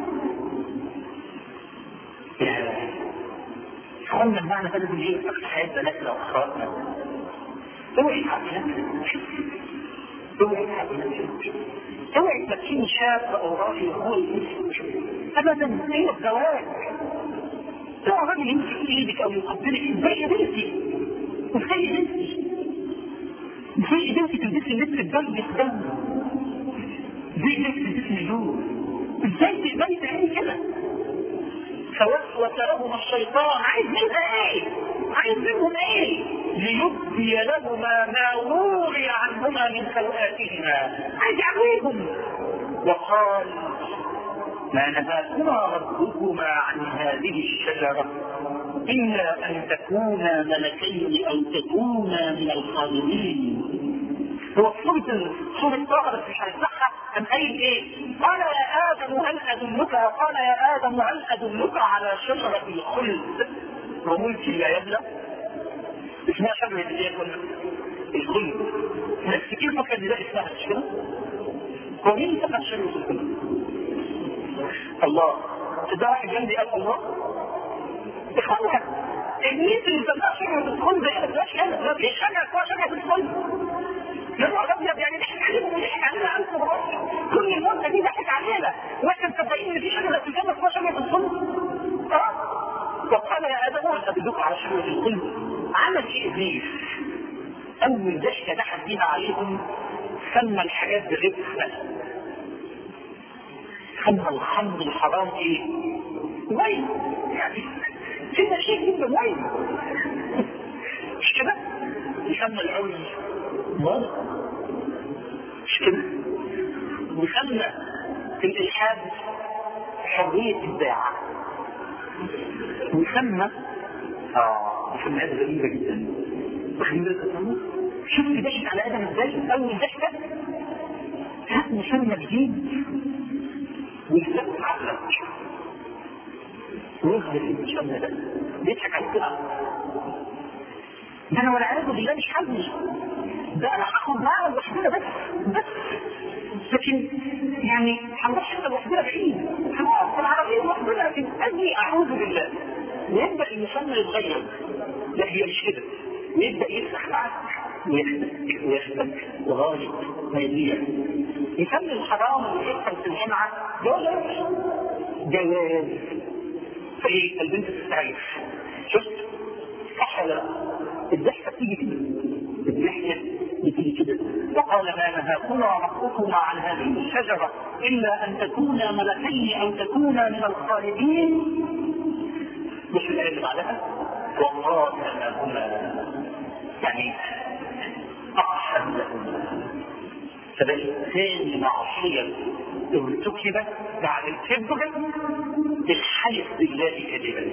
قلنا المعنى ده لازم ايه؟ في حياه بناتنا واخواتنا. اوعي تحبي نفسك، اوعي تحبي نفسك، اوعي تمكني شاب او راجل يقول ابدا. ايه الزواج؟ لو راجل يمسك ايدك او يقبلك ازاي بنتي؟ ازاي بنتي؟ ازاي بنتي تلبسي لبس الدم الدم؟ ازاي بنتي تلبسي النور؟ ازاي تقبلي تعملي كده؟ فوسوس لهما الشيطان. عايز منها ايه؟ عايز منهم ايه؟ ليبدي لهما ما وري عنهما من سوآتهما. عايز يعملهم. وقال ما نهاكما ربكما عن هذه الشجرة إلا أن تكونا ملكين أو تكونا من الخالدين. هو سورة سورة طه بس مش هنفتحها. كان قايل ايه؟ قال يا آدم هل أدلك قال يا آدم هل أدلك على شجرة الخلد وملك لا يبلى؟ اسمها شجرة ايه؟ الخلد. نفس كلمة كان ده اسمها الشجرة. ومين تبقى شجرة الخلد؟ الله. ده واحد جنبي قال الله. اخوانا الناس اللي بتبقى شجرة الخلد ده ما تبقاش كده. ما فيش حاجة اسمها شجرة الخلد. لما الابيض يعني ضحك عليهم وضحك علينا ألف مرات. كل المدة دي ضحك علينا واحنا مصدقين ان في شجرة في الجنة اسمها شجرة الخلد. اه وقال يا ادم هل ادلك على شجرة الخلد. عمل ايه ابليس؟ اول ضحكة ضحك بيها عليهم سمى الحاجات بغير اسمها. سمى الخمر الحرام ايه؟ وين؟ يعني كده شيء كده وين؟ مش كده؟ يسمى العلم مرض. مش كده؟ وسمى في الإلحاد حرية الداعة. وسمى اه مسميات غريبة جدا. شوف ضحك على آدم ازاي؟ أول ضحكة هات مسمى جديد ويسمى عقلك ويخبر المسمى ده بيضحك على كده. ده انا ولا عارف بالله مش حظي. ده انا هاخد معاه لوحدنا بس بس لكن يعني هنروح حتى لوحدنا بعيد. هنقف العربيه لوحدنا لكن اجي اعوذ بالله. ويبدا المسمى يتغير. لا هي مش كده. يبدا يفتح معاك ويفتك ويفتك لغايه ما يضيع. يسمي الحرام اللي يحصل في الجامعه جواز. جواز. فايه البنت تستعيش. شفت؟ صح ولا لا؟ الضحكة بتيجي كده. الضحكة بتيجي كده. وقال ما نهاكما ربكما عن هذه الشجرة إلا أن تكونا ملكين أو تكونا من الخالدين. مش الآية اللي بعدها وقاتلهما يعني أقسم لهما. فده ثاني معصية ارتكبت بعد الكذب بالحلف بالله كذبا.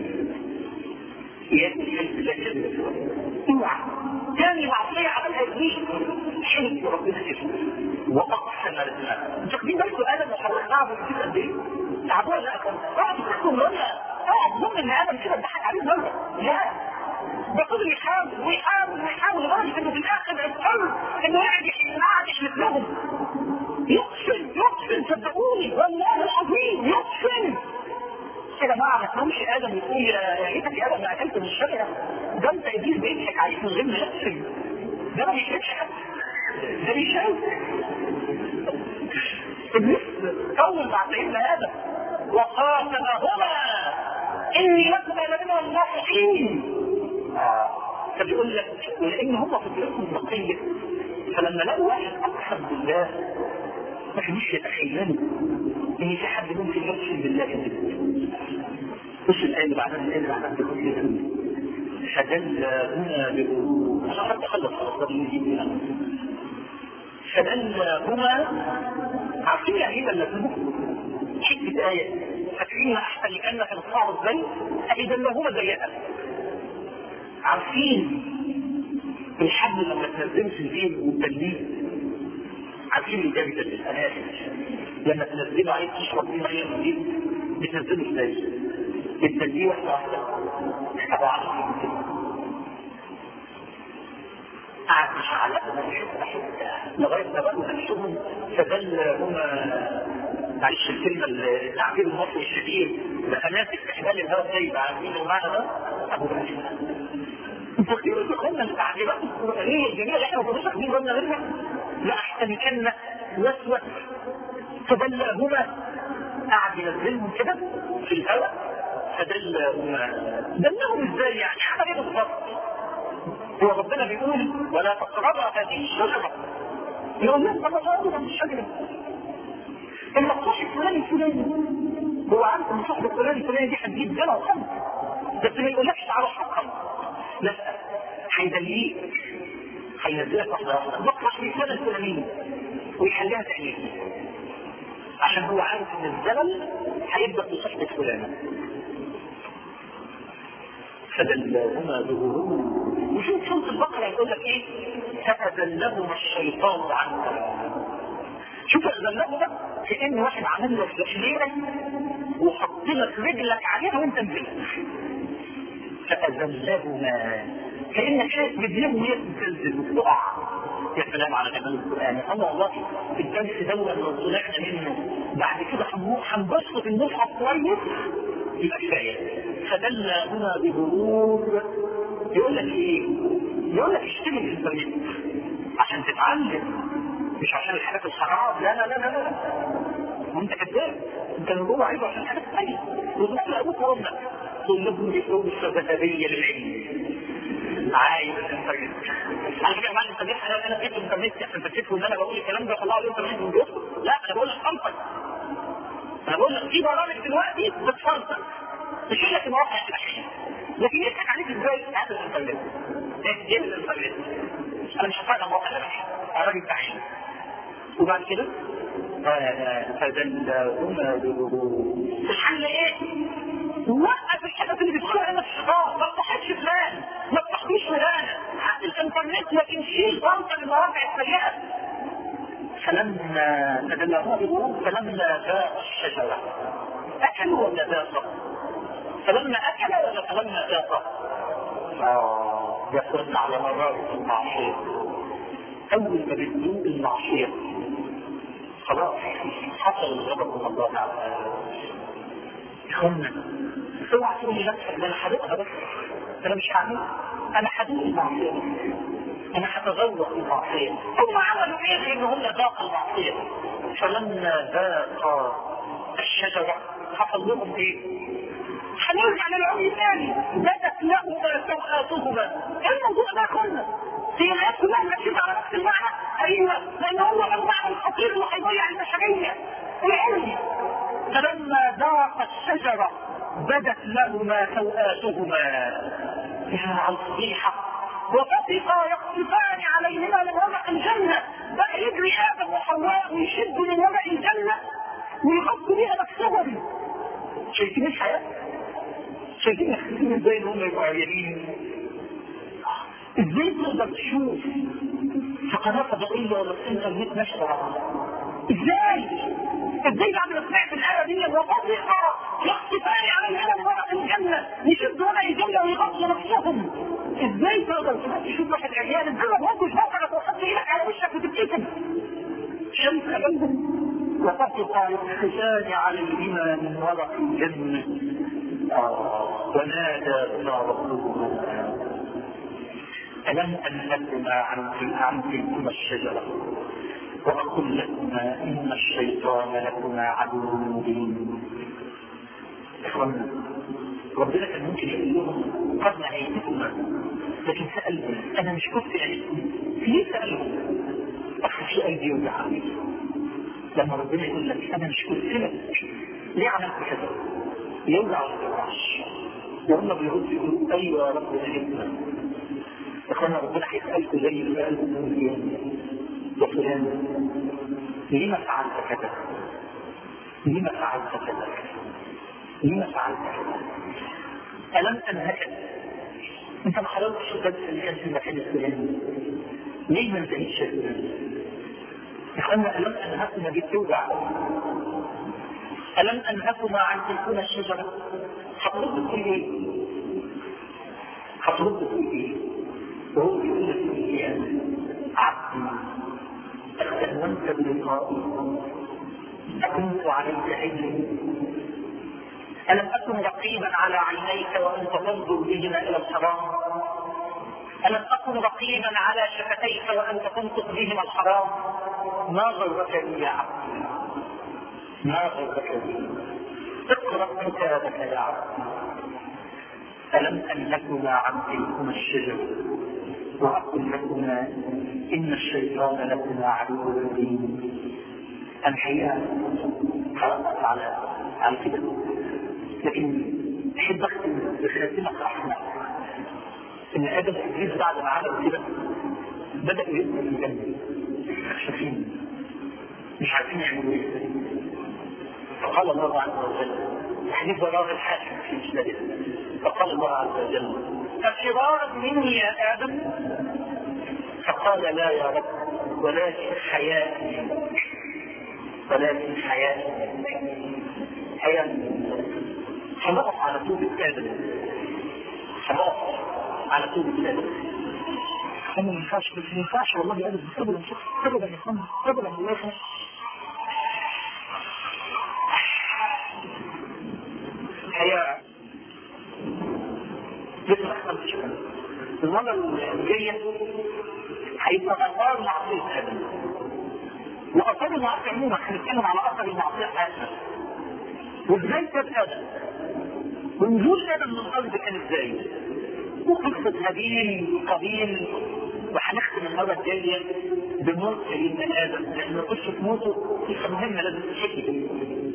يأتي بالله كذبا. اوعى ثاني معصية عملها ابليس حلف بربنا كذبا وأقسم لهما. انتوا واخدين بالكم آدم وحواء تعبوا كتير قد ايه؟ تعبوا ولا لا؟ اقعدوا تحكوا مرة اقعد ضمن ان آدم كده اتضحك عليه مرة. لا ده فضل يحاول ويحاول ويحاول لغاية انه في الاخر اضطر انه قاعد قاعد يحلف لهم. يقسم يقسم صدقوني والله العظيم يقسم. يا جماعه ما تفهمش ادم يقول يا ريتك يا ادم ما اكلت من الشجره. ده انت ابليس بيضحك عليك من غير ما يقسم. ده ما بيشهدش حد. ده بيشهد. ابليس اول مع سيدنا ادم وقاتلهما اني لكما لمن الناصحين. اه فبيقول لك ولان هم في بيئتهم النقيه فلما لقوا واحد اقسم بالله ما كانوش يتخيلوا ان في حد ممكن يقسم بالله كذب. مش الآية اللي بعدها الآية اللي بعدها بتقول كده فدلهما بغرور. عشان حتى خلص خلاص ده فدلهما. عارفين يعني ايه دلهما؟ حته آية فاكرين احسن لكأنها كانت صعبة ازاي؟ اهي دلهما زيها. عارفين الحبل لما تنزله في البيت وتدليه؟ عارفين اللي جابت الاسئلات لما تنزله عليك تشرب فيه ميه من البيت بتنزله ازاي؟ بتدليه واحده واحده طبعا قعد مش علقهم حته حته لغايه ما بقوا نفسهم فدل هما معلش الكلمه التعبير المصري الشديد بخناسك في حبال الهواء زي عارفين المعنى ده ابو بكر. انتوا كتير تقولنا التعبيرات القرانيه الجميله اللي احنا بنقولها دي قلنا منها لا احسن كان وسوس فدلهما قعد ينزلهم كده في الهواء فدلهما دلهم ازاي يعني عمل ايه بالظبط؟ هو ربنا بيقول ولا تقربا هذه الشجره يقول لهم انا ضاربا بالشجره المقصود الفلاني الفلاني هو عارف ان صاحب الفلاني الفلاني دي هتجيب زنا وخمر بس ما يقولكش تعالى اشرب خمر لا هيدليك هينزلك واحده واحده بطلع في الفلانه الفلانيه ويخليها تعيش عشان هو عارف ان الزمن هيبدا بصاحب الفلاني فدلهما ظهورهما وشوف سوره البقره يقول لك ايه فأذلهما الشيطان عنها. شوف أذلهما كأن واحد عامل لك رجلينك وحط لك رجلك عليها وانت نزلت فأذلهما كأنك شايف رجلهم وهي بتنزل وتقع. يا سلام على جمال القرآن. الله والله في الدرس دوت لو طلعنا منه بعد كده هنبسط المصحف كويس يبقى كفايه. فدلهما بغرور يقول لك ايه؟ يقول لك اشتري الانترنت عشان تتعلم مش عشان الحاجات الحرام. لا لا لا لا لا وانت كذاب انت من جوه عايزه عشان حاجات ثانيه وتروح لابوك وامك تقول لهم بيقولوا الذهبيه للعلم عايز الانترنت. على فكره بعد الانترنت انا انا جبت الانترنت عشان تكتبوا ان انا بقول الكلام ده طلعوا الانترنت من جوه. لا انا بقول لك انطق. انا بقول لك في برامج دلوقتي بتفلتر تشيل لك المواقع الاباحيه لكن يضحك عليك ازاي هذا الانترنت. ايه الانترنت؟ انا مش هفرق المواقع الاباحيه انا راجل تعيين. وبعد كده فدلهما بغرور. الحل ايه؟ وقف الحاجات اللي بتقولها هنا في الشيطان ما تضحكش فلان ما تضحكوش فلان الانترنت لكن شيل برضه المواقع السيئه. فلما فدلهما بغرور فلما ذاق الشجره اكلوا ولا ذاقوا؟ فلما اكل ولا فلما ذاقوا؟ اه يخرج على مرارة المعصيه. اول ما بتذوق المعصيه خلاص حصل الغضب من الله تعالى. اخوانا اوعى تقول لنفسك ده انا هدوقها بس انا مش هعملها انا هدوق المعصيه انا هتذوق المعصيه. هم عملوا ايه غير ان هم ذاقوا المعصيه؟ فلما ذاق الشجره حصل لهم ايه؟ هنرجع للعمي ثاني بدت لهما سوءاتهما. ايه الموضوع ده كله؟ في ناس كلها مركزه على نفس المعنى. ايوه لان هو المعنى الخطير اللي هيضيع البشريه العلمي. فلما ذاق الشجره بدت لهما سوءاتهما يا على الفضيحه وطفقا يقصفان عليهما من ورق الجنه. بقى يجري ادم وحواء ويشدوا من ورق الجنه ويغطوا بها نفسهم. شايفين الحياه؟ شايفين الحياه ازاي ان هم يبقوا عيانين؟ ازاي تقدر تشوف في قناه فضائيه ولا في انترنت نشره؟ ازاي؟ ازاي بعد ما سمعت الايه دي وطفقا يقصفان عليهما من ورق الجنه يشدوا ورق الجنه ويغطوا نفسهم؟ ازاي تقدر تشوف واحد عيان الجنه وتوجه فوقك وتحط ايدك على وشك وتبتسم؟ شمس قلبهم وطفقا يقصفان عليهما من ورق الجنه وناداهما ربهما ألم أنهكما عن تلكما الشجرة وأقل لكما إن الشيطان لكما عدو مبين. إخوانا ربنا كان ممكن يقول لهم قد نهيتكما لكن سألهم أنا مش كنت أعيكم. ليه سألهم؟ أخذ في قلبي يوجعني لما ربنا يقول لك أنا مش كنت لك ليه عملت كذا؟ يوجع الفراش وهم بيردوا يقولوا أيوة يا رب نهيتنا. إخوانا ربنا هيسألكم زي ما قال لهم يا فلان لما فعلت كذا؟ لما فعلت كذا؟ لما فعلت كذا؟ ألم أنهك؟ أنت ما حضرتش الدرس اللي كان في المكان الفلاني؟ ليه ما انتهيتش الفلاني؟ إخوانا ألم أنهكما بتوجع؟ ألم أنهكما عن تلكما الشجرة؟ هترد تقول إيه؟ هترد تقول إيه؟ وهو يقول لك يا عبدي استهونت بلقائي أكنت عليك عيني ألم أكن رقيبا على عينيك وأنت تنظر بهما إلى الحرام ألم أكن رقيبا على شفتيك وأنت تنطق بهما الحرام ما غرك بي يا عبدي ما غرك بي اقرأ كتابك يا عبدي ألم أن لكما عبدي لكما الشجر وأقول لكما إن الشيطان لكما عدو مبين. الحقيقة خلقت على على كده، لكن أحب أختم بخاتمة رحمة إن آدم وإبليس بعد ما عملوا كده بدأوا يدخلوا الجنة خشفين مش عارفين يعملوا إيه. فقال الله عز وجل حديث وراه الحاكم في مسنده، فقال الله عز وجل أفرارا مني يا آدم؟ فقال لا يا رب ولكن حياتي ولكن حياتي حياتي. هنقف على توبة آدم، هنقف على توبة آدم. أنا ما ينفعش ما ينفعش والله آدم قبل أن شوف قبل أن يفهم قبل أن يفهم. الحقيقة لسه أحسن شكرا المرة الجاية هيبقى أثار معصية آدم، وأثار المعصية عموما هنتكلم على أثر المعصية حياتنا وإزاي كان آدم ونزول آدم من الأرض كان إزاي وقصة هابيل قبيل. وهنختم المرة الجاية بموت سيدنا آدم لأن قصة موته قصة مهمة لازم تشكي بيه.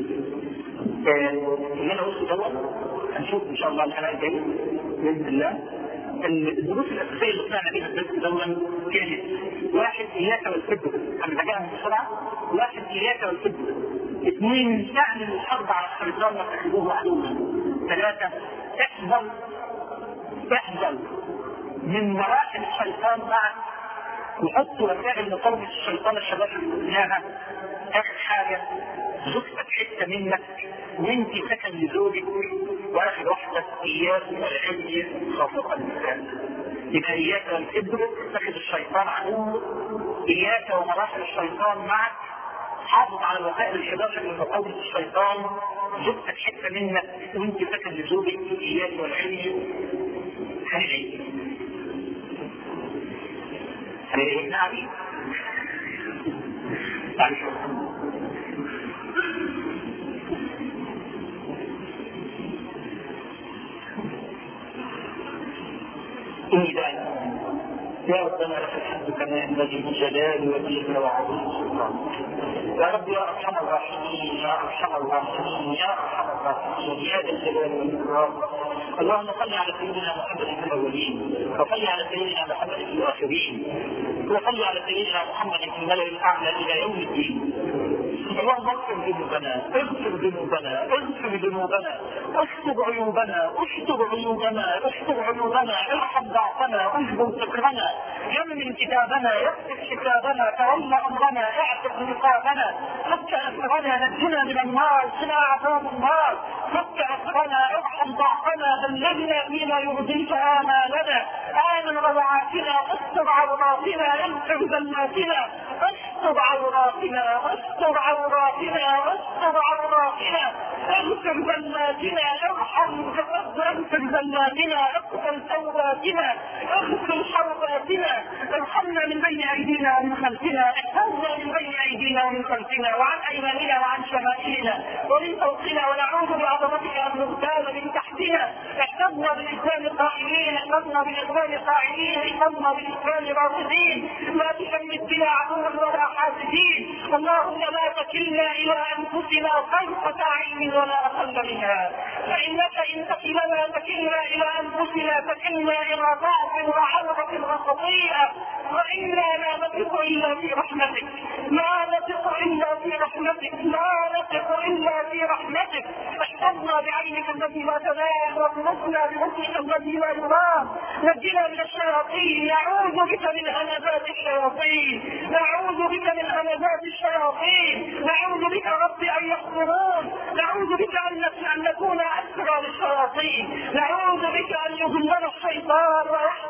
اللي أنا قلت دوت هنشوف إن شاء الله الحلقة الجاية بإذن الله. الدروس الأساسية اللي طلعنا بيها الدرس دوت كانت واحد إياك والكذب، هنراجعهم بسرعة. واحد إياك والكذب. اثنين تعلن الحرب على الشيطان واتخذوه عدوا. ثلاثة احذر احذر من مراحل الشيطان معك وحط وسائل مقاومة الشيطان الشباب اللي قلناها. آخر حاجة زوجتك حتة منك وانت سكن لزوجك. واخر واحدة اياك والعلم خاصة النساء. يبقى اياك والكبر تاخد الشيطان عدو، اياك ومراحل الشيطان معك، حافظ على وسائل الحداشر من مقاومة الشيطان. زوجتك حتة منك وانت سكن لزوجك. اياك والعلم. هنعيد هنعيد نعم معلش إني داعي يا ربنا لك الحمد كما ينبغي بجلال وجهك وعظيم سلطانك. يا رب يا ارحم الراحمين يا ارحم الراحمين يا ارحم الراحمين يا ذا الجلال والاكرام. اللهم صل على سيدنا محمد في الاولين وصل على سيدنا محمد في الاخرين وصل على سيدنا محمد في الملأ الاعلى الى يوم الدين. اللهم اغفر ذنوبنا اغفر ذنوبنا اغفر ذنوبنا استر عيوبنا استر عيوبنا استر عيوبنا ارحم ضعفنا اجبر فكرنا يمن كتابنا يكتب حسابنا تولى امرنا اعتق رقابنا فك اسرنا نجنا من النار قنا عذاب النار فك اسرنا ارحم ضعفنا بلغنا فيما يرضيك امالنا امن روعاتنا استر عوراتنا انقذ ذناتنا استر عوراتنا استر عوراتنا استر عوراتنا اغفر ذناتنا ارحم اغفر ذناتنا اغفر ثوراتنا اغفر حرباتنا ارحمنا من بين ايدينا ومن خلفنا احفظنا من بين ايدينا ومن خلفنا وعن ايماننا وعن شمائلنا ومن فوقنا ونعوذ بعظمتك ان نغتال من تحتنا. احفظنا بالاسلام قائمين احفظنا بالاسلام قائمين احفظنا بالاسلام راغبين لا تشمت بنا عدوا ولا حاسدين. اللهم لا تكلنا الى انفسنا طرفة عين ولا اقل منها فانك ان تكلنا تكلنا الى انفسنا تكلنا الى ضعف وعورة وخطيئة وإنا لا نثق إلا في رحمتك لا نثق إلا في رحمتك لا نثق إلا في رحمتك. احفظنا بعينك التي لا تنام وارزقنا برزقك الذي لا يرام. نجنا من الشياطين نعوذ بك من همزات الشياطين نعوذ بك من همزات الشياطين نعوذ بك رب أن يحضرون نعوذ بك أن نكون أسرى للشياطين نعوذ بك أن يضلنا الشيطان ويحتنقنا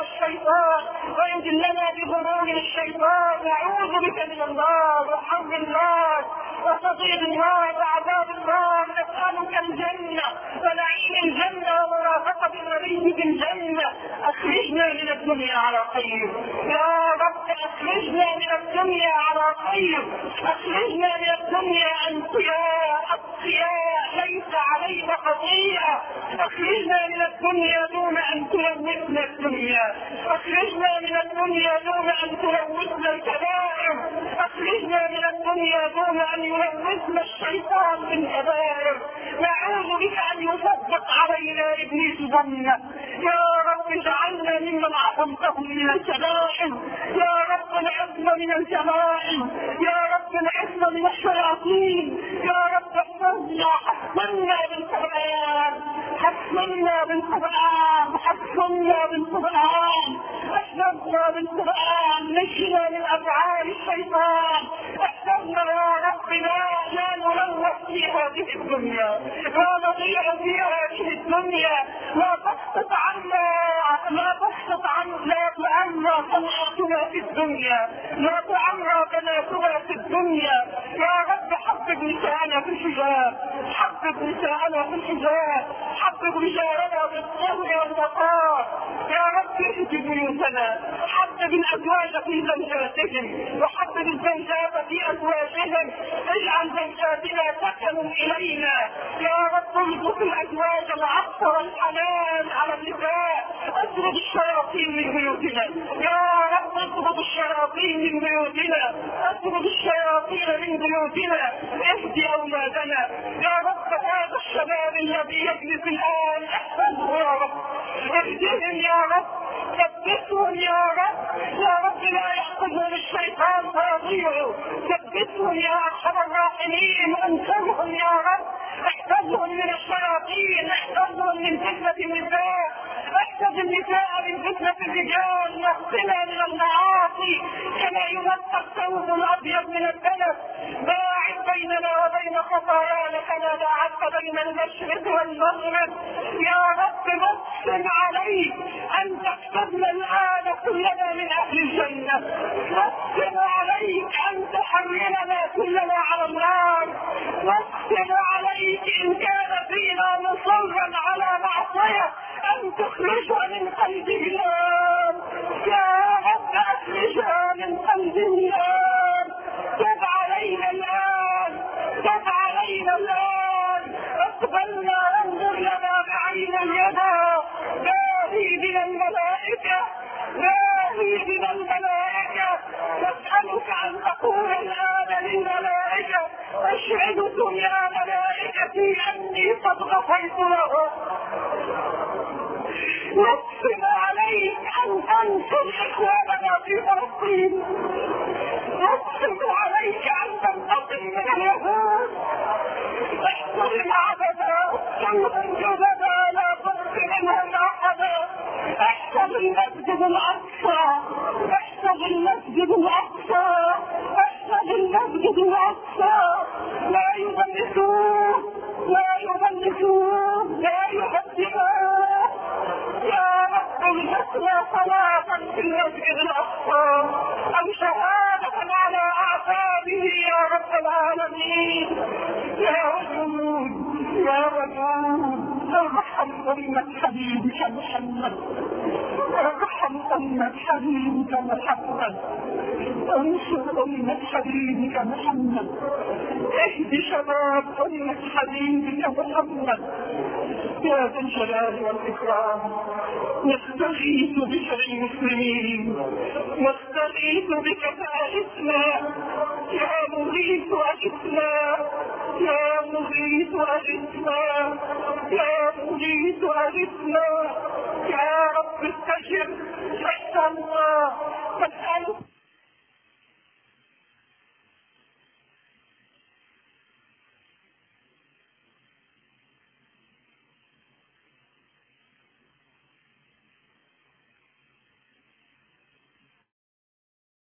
الشيطان ويذلنا بغرور الشيطان. نعوذ بك من النار وحر النار وصديد النار وعذاب النار. نسألك الجنة ونعيم الجنة ومرافقة النبي في الجنة. أخرجنا من الدنيا على خير يا رب، أخرجنا من الدنيا على خير، أخرجنا من الدنيا أنقياء أتقياء ليس علينا خطيئة. أخرجنا من الدنيا دون أن تلوثنا الدنيا، أخرجنا من الدنيا دون أن تلوثنا الكبائر، أخرجنا من الدنيا دون أن يلوثنا الشيطان بالكبائر. نعوذ بك أن يصدق علينا إبليس ظننا. يا رب اجعلنا ممن عصمتهم من الكبائر، يا رب العصمة من الكبائر، يا رب العصمة من الشياطين، يا رب احفظنا حفظنا بالقرآن، حفظنا بالقرآن، حفظنا بالقرآن، احفظنا بالقرآن، نجنا من أفعال الشيطان، احفظنا يا رب لا نلوث في هذه الدنيا، لا نضيع في هذه الدنيا، لا تسقط عنا، لا تسقط عنا، لا تعمى صنعتنا في الدنيا، لا تعمى بناتنا في الدنيا. يا رب حبب نساءنا في الحجاب، حبب نساءنا في الحجاب، حبب رجالنا بالطهر والوقار. يا رب اهد بيوتنا، حبب الازواج في زوجاتهم وحبب الزوجات في ازواجهم، اجعل زوجاتنا سكنا الينا. يا رب ارزق الازواج العطف والحنان على النساء، اطرد الشياطين من بيوتنا. يا رب اطرد الشياطين من بيوتنا، اطرد الشياطين من بيوتنا، اهدي اولادنا. يا رب هذا الشباب الذي يجلس الان احفظه يا رب، اهدهم يا رب، ثبتهم يا رب، يا رب لا يحفظهم الشيطان فيضيعوا، ثبتهم يا ارحم الراحمين، انصرهم يا رب، احفظهم من الشياطين، احفظهم من فتنة النساء، احفظ النساء من فتنة الرجال، نقنا من المعاصي كما ينقى الثوب الابيض من الدنس. باعد بيننا وبين خطايانا كما باعدت بين المشرق والمغرب. يا رب نقسم عليك ان تحفظنا الان كلنا من اهل الجنة، نقسم عليك ان تحرمنا كلنا على النار، نقسم عليك ان كان فينا مصرا على معصية ان تخرجها من قلب النار. يا رب اخرجها من قلب النار، تب علينا الان، تب علينا الان، اقبلنا وانظر لنا بعين اليدا. باهي بنا الملائكة، باهي بنا الملائكة، نسألك ان تقول الان للملائكة اشهدكم يا ملائكتي اني قد غفرت له. نقسم عليك ان تنصر اخواننا في فلسطين، نقسم عليك ان تنتقم من اليهود، احفظ عبدا احفظ جبدا لا تقتل منهم احدا، احفظ المسجد الاقصى، احفظ المسجد الاقصى، احفظ المسجد الاقصى، لا يغلسوه، لا يغلسوه، لا يهدئوه. يا رب ارزقنا صلاة في المسجد الاقصى او شهادة على اعتابه يا رب العالمين. يا ودود يا ودود ارحم امة حبيبك محمد، ارحم امة حبيبك محمد، انصر امة حبيبك محمد، اهد شباب امة حبيبك محمد. يا ذا الجلال والاكرام نستغيث بك للمسلمين، نستغيث بك فاغثنا، يا مغيث اغثنا، يا مغيث اغثنا، يا مغيث اغثنا. يا رب استجب، حتى الله نسألك